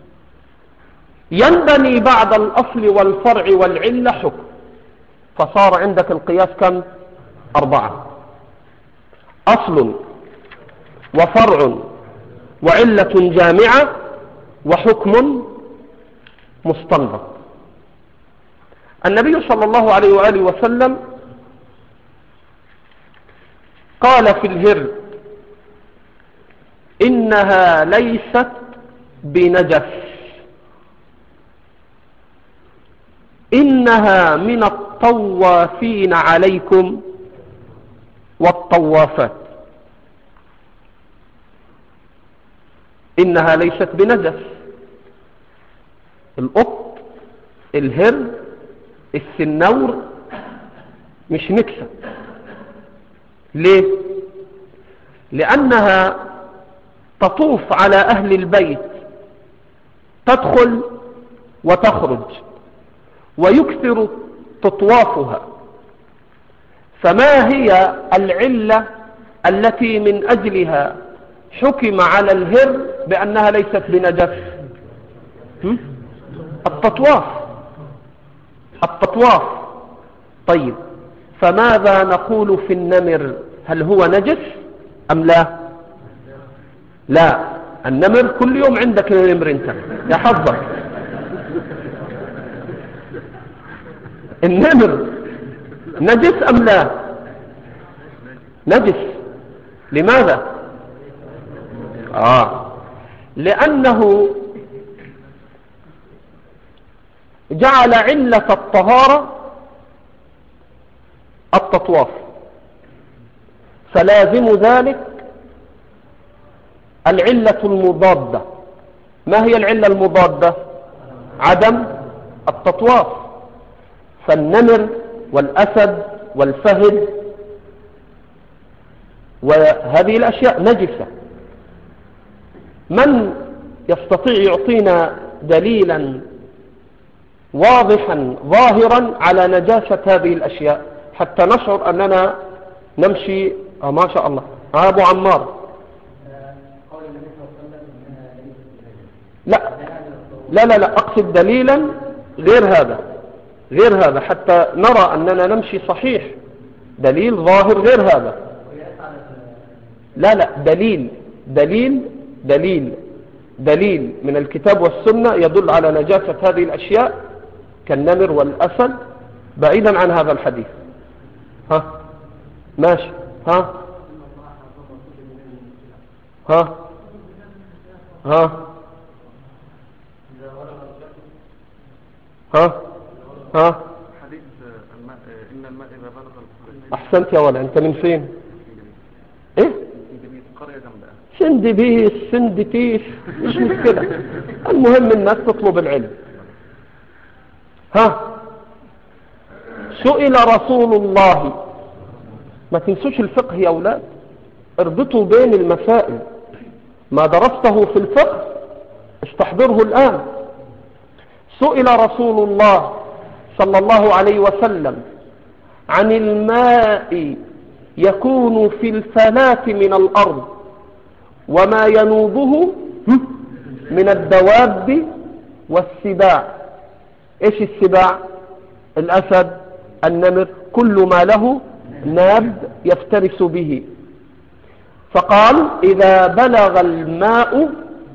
ينبني بعد الأصل والفرع والعلة حكم، فصار عندك القياس كم؟ أربعة: أصل وفرع وعلة جامعة وحكم مستنبط. النبي صلى الله عليه وآله وسلم قال في الهر: إنها ليست بنجس، إنها من الطوافين عليكم والطوافات. إنها ليست بنجس. القط، الهر، السنور مش نكسة. ليه؟ لأنها تطوف على أهل البيت، تدخل وتخرج، ويكثر تطوافها. فما هي العلة التي من أجلها حكم على الهر بأنها ليست بنجس؟ التطواف، التطواف. طيب، فماذا نقول في النمر؟ هل هو نجس أم لا؟ لا، النمر كل يوم عندك النمر انت يا حظك. النمر نجس أم لا؟ نجس. لماذا؟ آه لأنه جعل علة الطهارة التطواف، فلازم ذلك العلة المضادة. ما هي العلة المضادة؟ عدم التطواف. فالنمر والأسد والفهد وهذه الأشياء نجسة. من يستطيع يعطينا دليلا واضحا ظاهرا على نجاسة هذه الأشياء حتى نشعر أننا نمشي؟ آه ما شاء الله. آه أبو عمار. لا لا لا لا أقصد دليلا غير هذا، غير هذا حتى نرى أننا نمشي صحيح. دليل ظاهر غير هذا. لا لا دليل دليل دليل دليل من الكتاب والسنة يدل على نجاسة هذه الأشياء كالنمر والأسد بعيدا عن هذا الحديث. ها ماشي. ها ها ها ها ها حديث الماء إن الماء إذا بلغ القرية. أحسنت يا ولد. أنت من فين؟ إيه؟ قرية جنبها. سندبيس سندتيس مش مشكلة، المهم الناس تطلب العلم. ها سئل رسول الله، ما تنسوش الفقه يا أولاد، اربطوا بين المسائل. ما درسته في الفقه استحضره الآن. سئل رسول الله صلى الله عليه وسلم عن الماء يكون في الفلاة من الأرض وما ينوبه من الدواب والسباع. ايش السباع؟ الأسد، النمر، كل ما له ناب يفترس به. فقال إذا بلغ الماء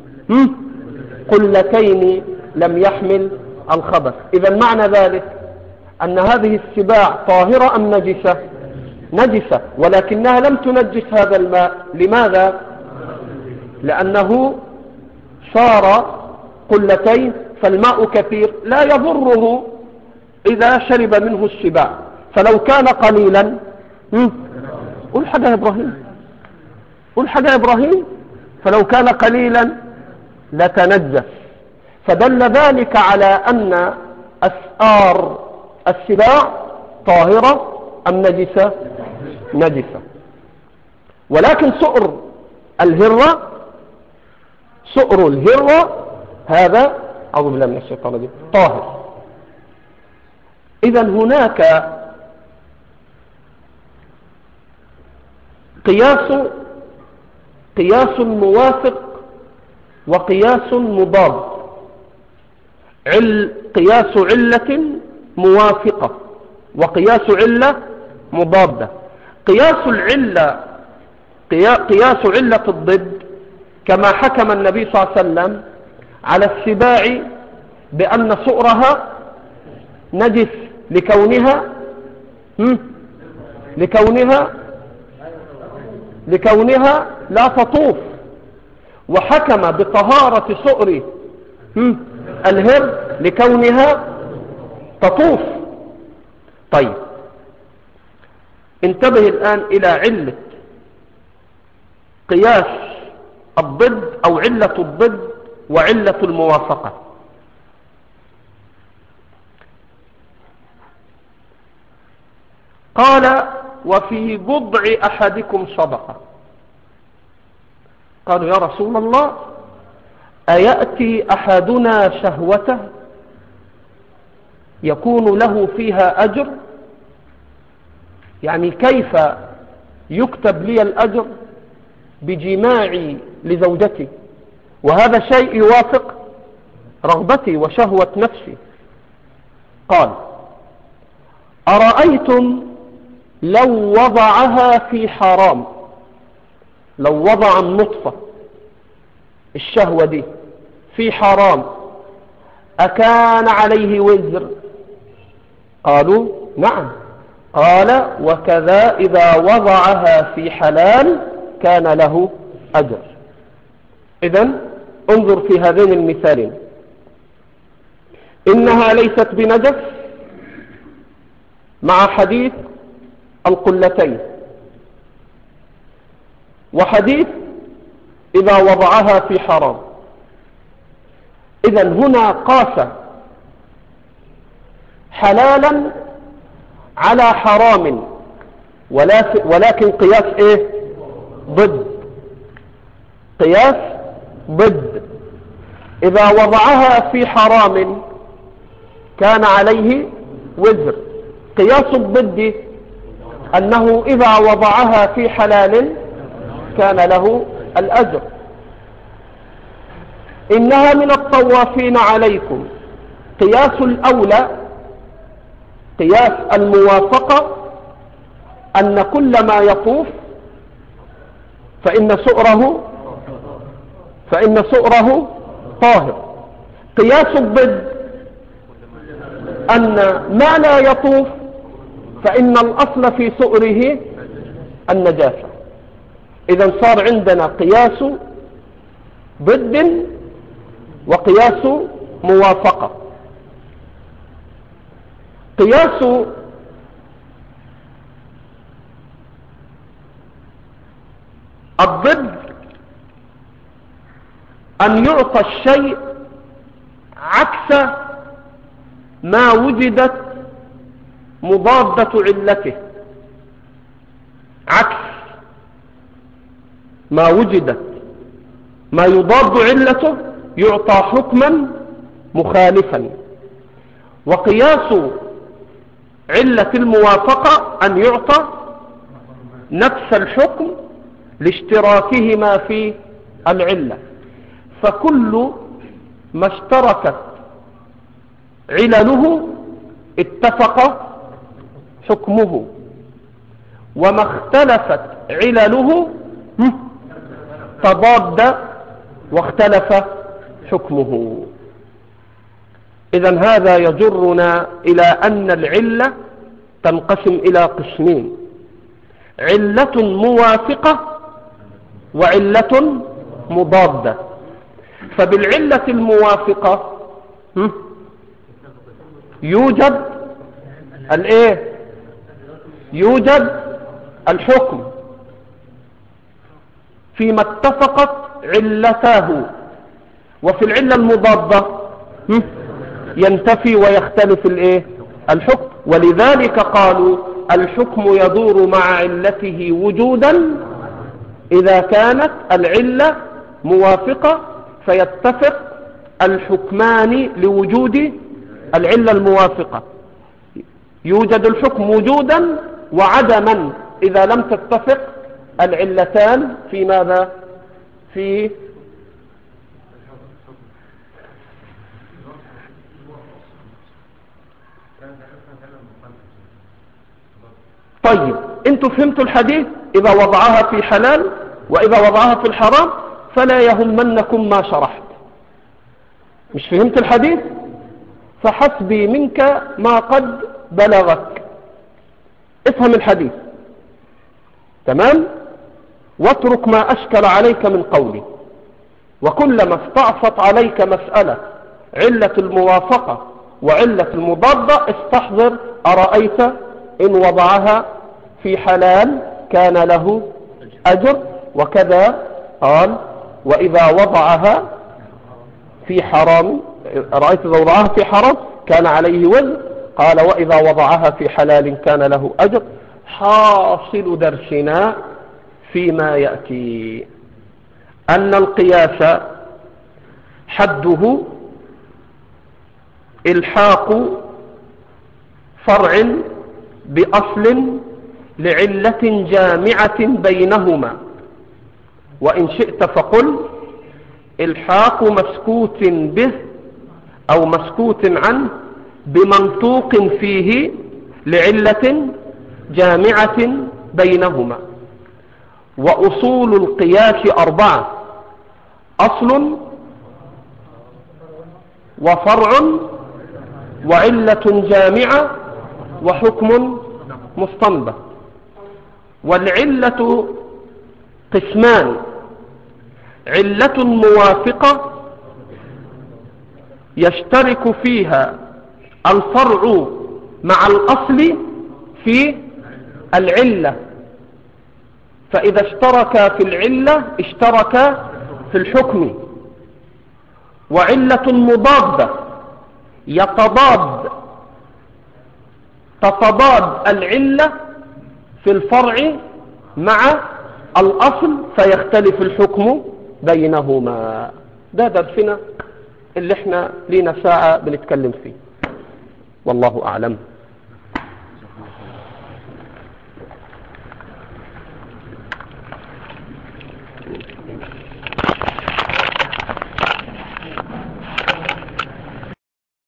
قلتين لم يحمل الخبث. إذا معنى ذلك أن هذه السباع طاهرة أم نجسة؟ نجسة، ولكنها لم تنجس هذا الماء. لماذا؟ لأنه صار قلتين فالماء كثير لا يضره إذا شرب منه السباع. فلو كان قليلا، قل حاجة يا إبراهيم، قل حاجة يا إبراهيم، فلو كان قليلا لتنجس. فدل ذلك على أن أسآر السباع طاهرة أم نجسة؟ نجسة. ولكن سؤر الهرة، سؤر الهرة هذا أعوذ بالله من الشيطان الرجيم طاهر. إذا هناك قياس قياس موافق وقياس مضاد. عل قياس علة موافقة وقياس علة مضادة. قياس العلة قياس علة الضد كما حكم النبي صلى الله عليه وسلم على السباع بأن سؤرها نجس لكونها لكونها لكونها لا تطوف، وحكم بطهارة سؤر الهر لكونها تطوف. طيب انتبه الآن إلى علة قياس الضد أو علة الضد وعلة الموافقة. قال وفي بضع أحدكم صدقة. قالوا يا رسول الله أيأتي أحدنا شهوته يكون له فيها أجر؟ يعني كيف يكتب لي الأجر بجماعي لزوجتي وهذا شيء يوافق رغبتي وشهوة نفسي؟ قال أرأيتم لو وضعها في حرام، لو وضع النطفة الشهوة دي في حرام أكان عليه وزر؟ قالوا نعم. قال وكذا إذا وضعها في حلال كان له أجر. إذن انظر في هذين المثالين، إنها ليست بنجس مع حديث القلتين، وحديث إذا وضعها في حرام. إذن هنا قاس حلالا على حرام، ولكن قياس إيه؟ ضد. قياس ضد. إذا وضعها في حرام كان عليه وزر. قياس الضد أنه إذا وضعها في حلال كان له الأجر. إنها من الطوافين عليكم. قياس الأولى قياس الموافقة أن كل ما يطوف فإن سؤره فإن سؤره طاهر. قياس الضد أن ما لا يطوف فإن الأصل في سؤره النجاسة. إذن صار عندنا قياس ضد وقياس موافقة. قياس الضد أن يعطى الشيء عكس ما وجدت مضادة علته، عكس ما وجدت ما يضاد علته يعطى حكما مخالفا. وقياس علة الموافقة أن يعطى نفس الحكم لاشتراكهما في العلة. فكل ما اشتركت علله اتفق حكمه، وما اختلفت علله تضاد واختلف حكمه. إذن هذا يجرنا إلى أن العلة تنقسم إلى قسمين: علة موافقة وعلة مضادة. فبالعلة الموافقة هم؟ يوجد الايه يوجد الحكم فيما اتفقت علتاه، وفي العلة المضادة هم؟ ينتفي ويختلف الايه الحكم. ولذلك قالوا الحكم يدور مع علته وجودا إذا كانت العلة موافقة، فيتفق الحكمان لوجود العلة الموافقة. يوجد الحكم وجودا وعدما إذا لم تتفق العلتان في ماذا؟ في طيب انتوا فهمتوا الحديث؟ إذا وضعها في حلال وإذا وضعها في الحرام فلا يهمنكم ما شرحت. مش فهمت الحديث؟ فحسبي منك ما قد بلغك. افهم الحديث تمام، واترك ما أشكل عليك من قولي. وكلما استعصت عليك مسألة علة الموافقة وعلة المضادة استحضر أرأيت إن وضعها في حلال كان له أجر، وكذا قال وإذا وضعها في حرام رأيت إذا وضعها في حرام كان عليه وزر، قال وإذا وضعها في حلال كان له أجر. حاصل درسنا فيما يأتي أن القياس حده إلحاق فرع بأصل لعلة جامعة بينهما، وإن شئت فقل إلحاق مسكوت به أو مسكوت عنه بمنطوق فيه لعلة جامعة بينهما. وأصول القياس أربعة: أصل وفرع وعلة جامعة وحكم مستنبط. والعلة قسمان: علة موافقة يشترك فيها الفرع مع الأصل في العلة، فإذا اشترك في العلة اشترك في الحكم. وعلة مضادة يتضاد تتضاد العلة في الفرع مع الأصل فيختلف الحكم بينهما. ده درسنا اللي احنا لينا ساعة بنتكلم فيه، والله أعلم.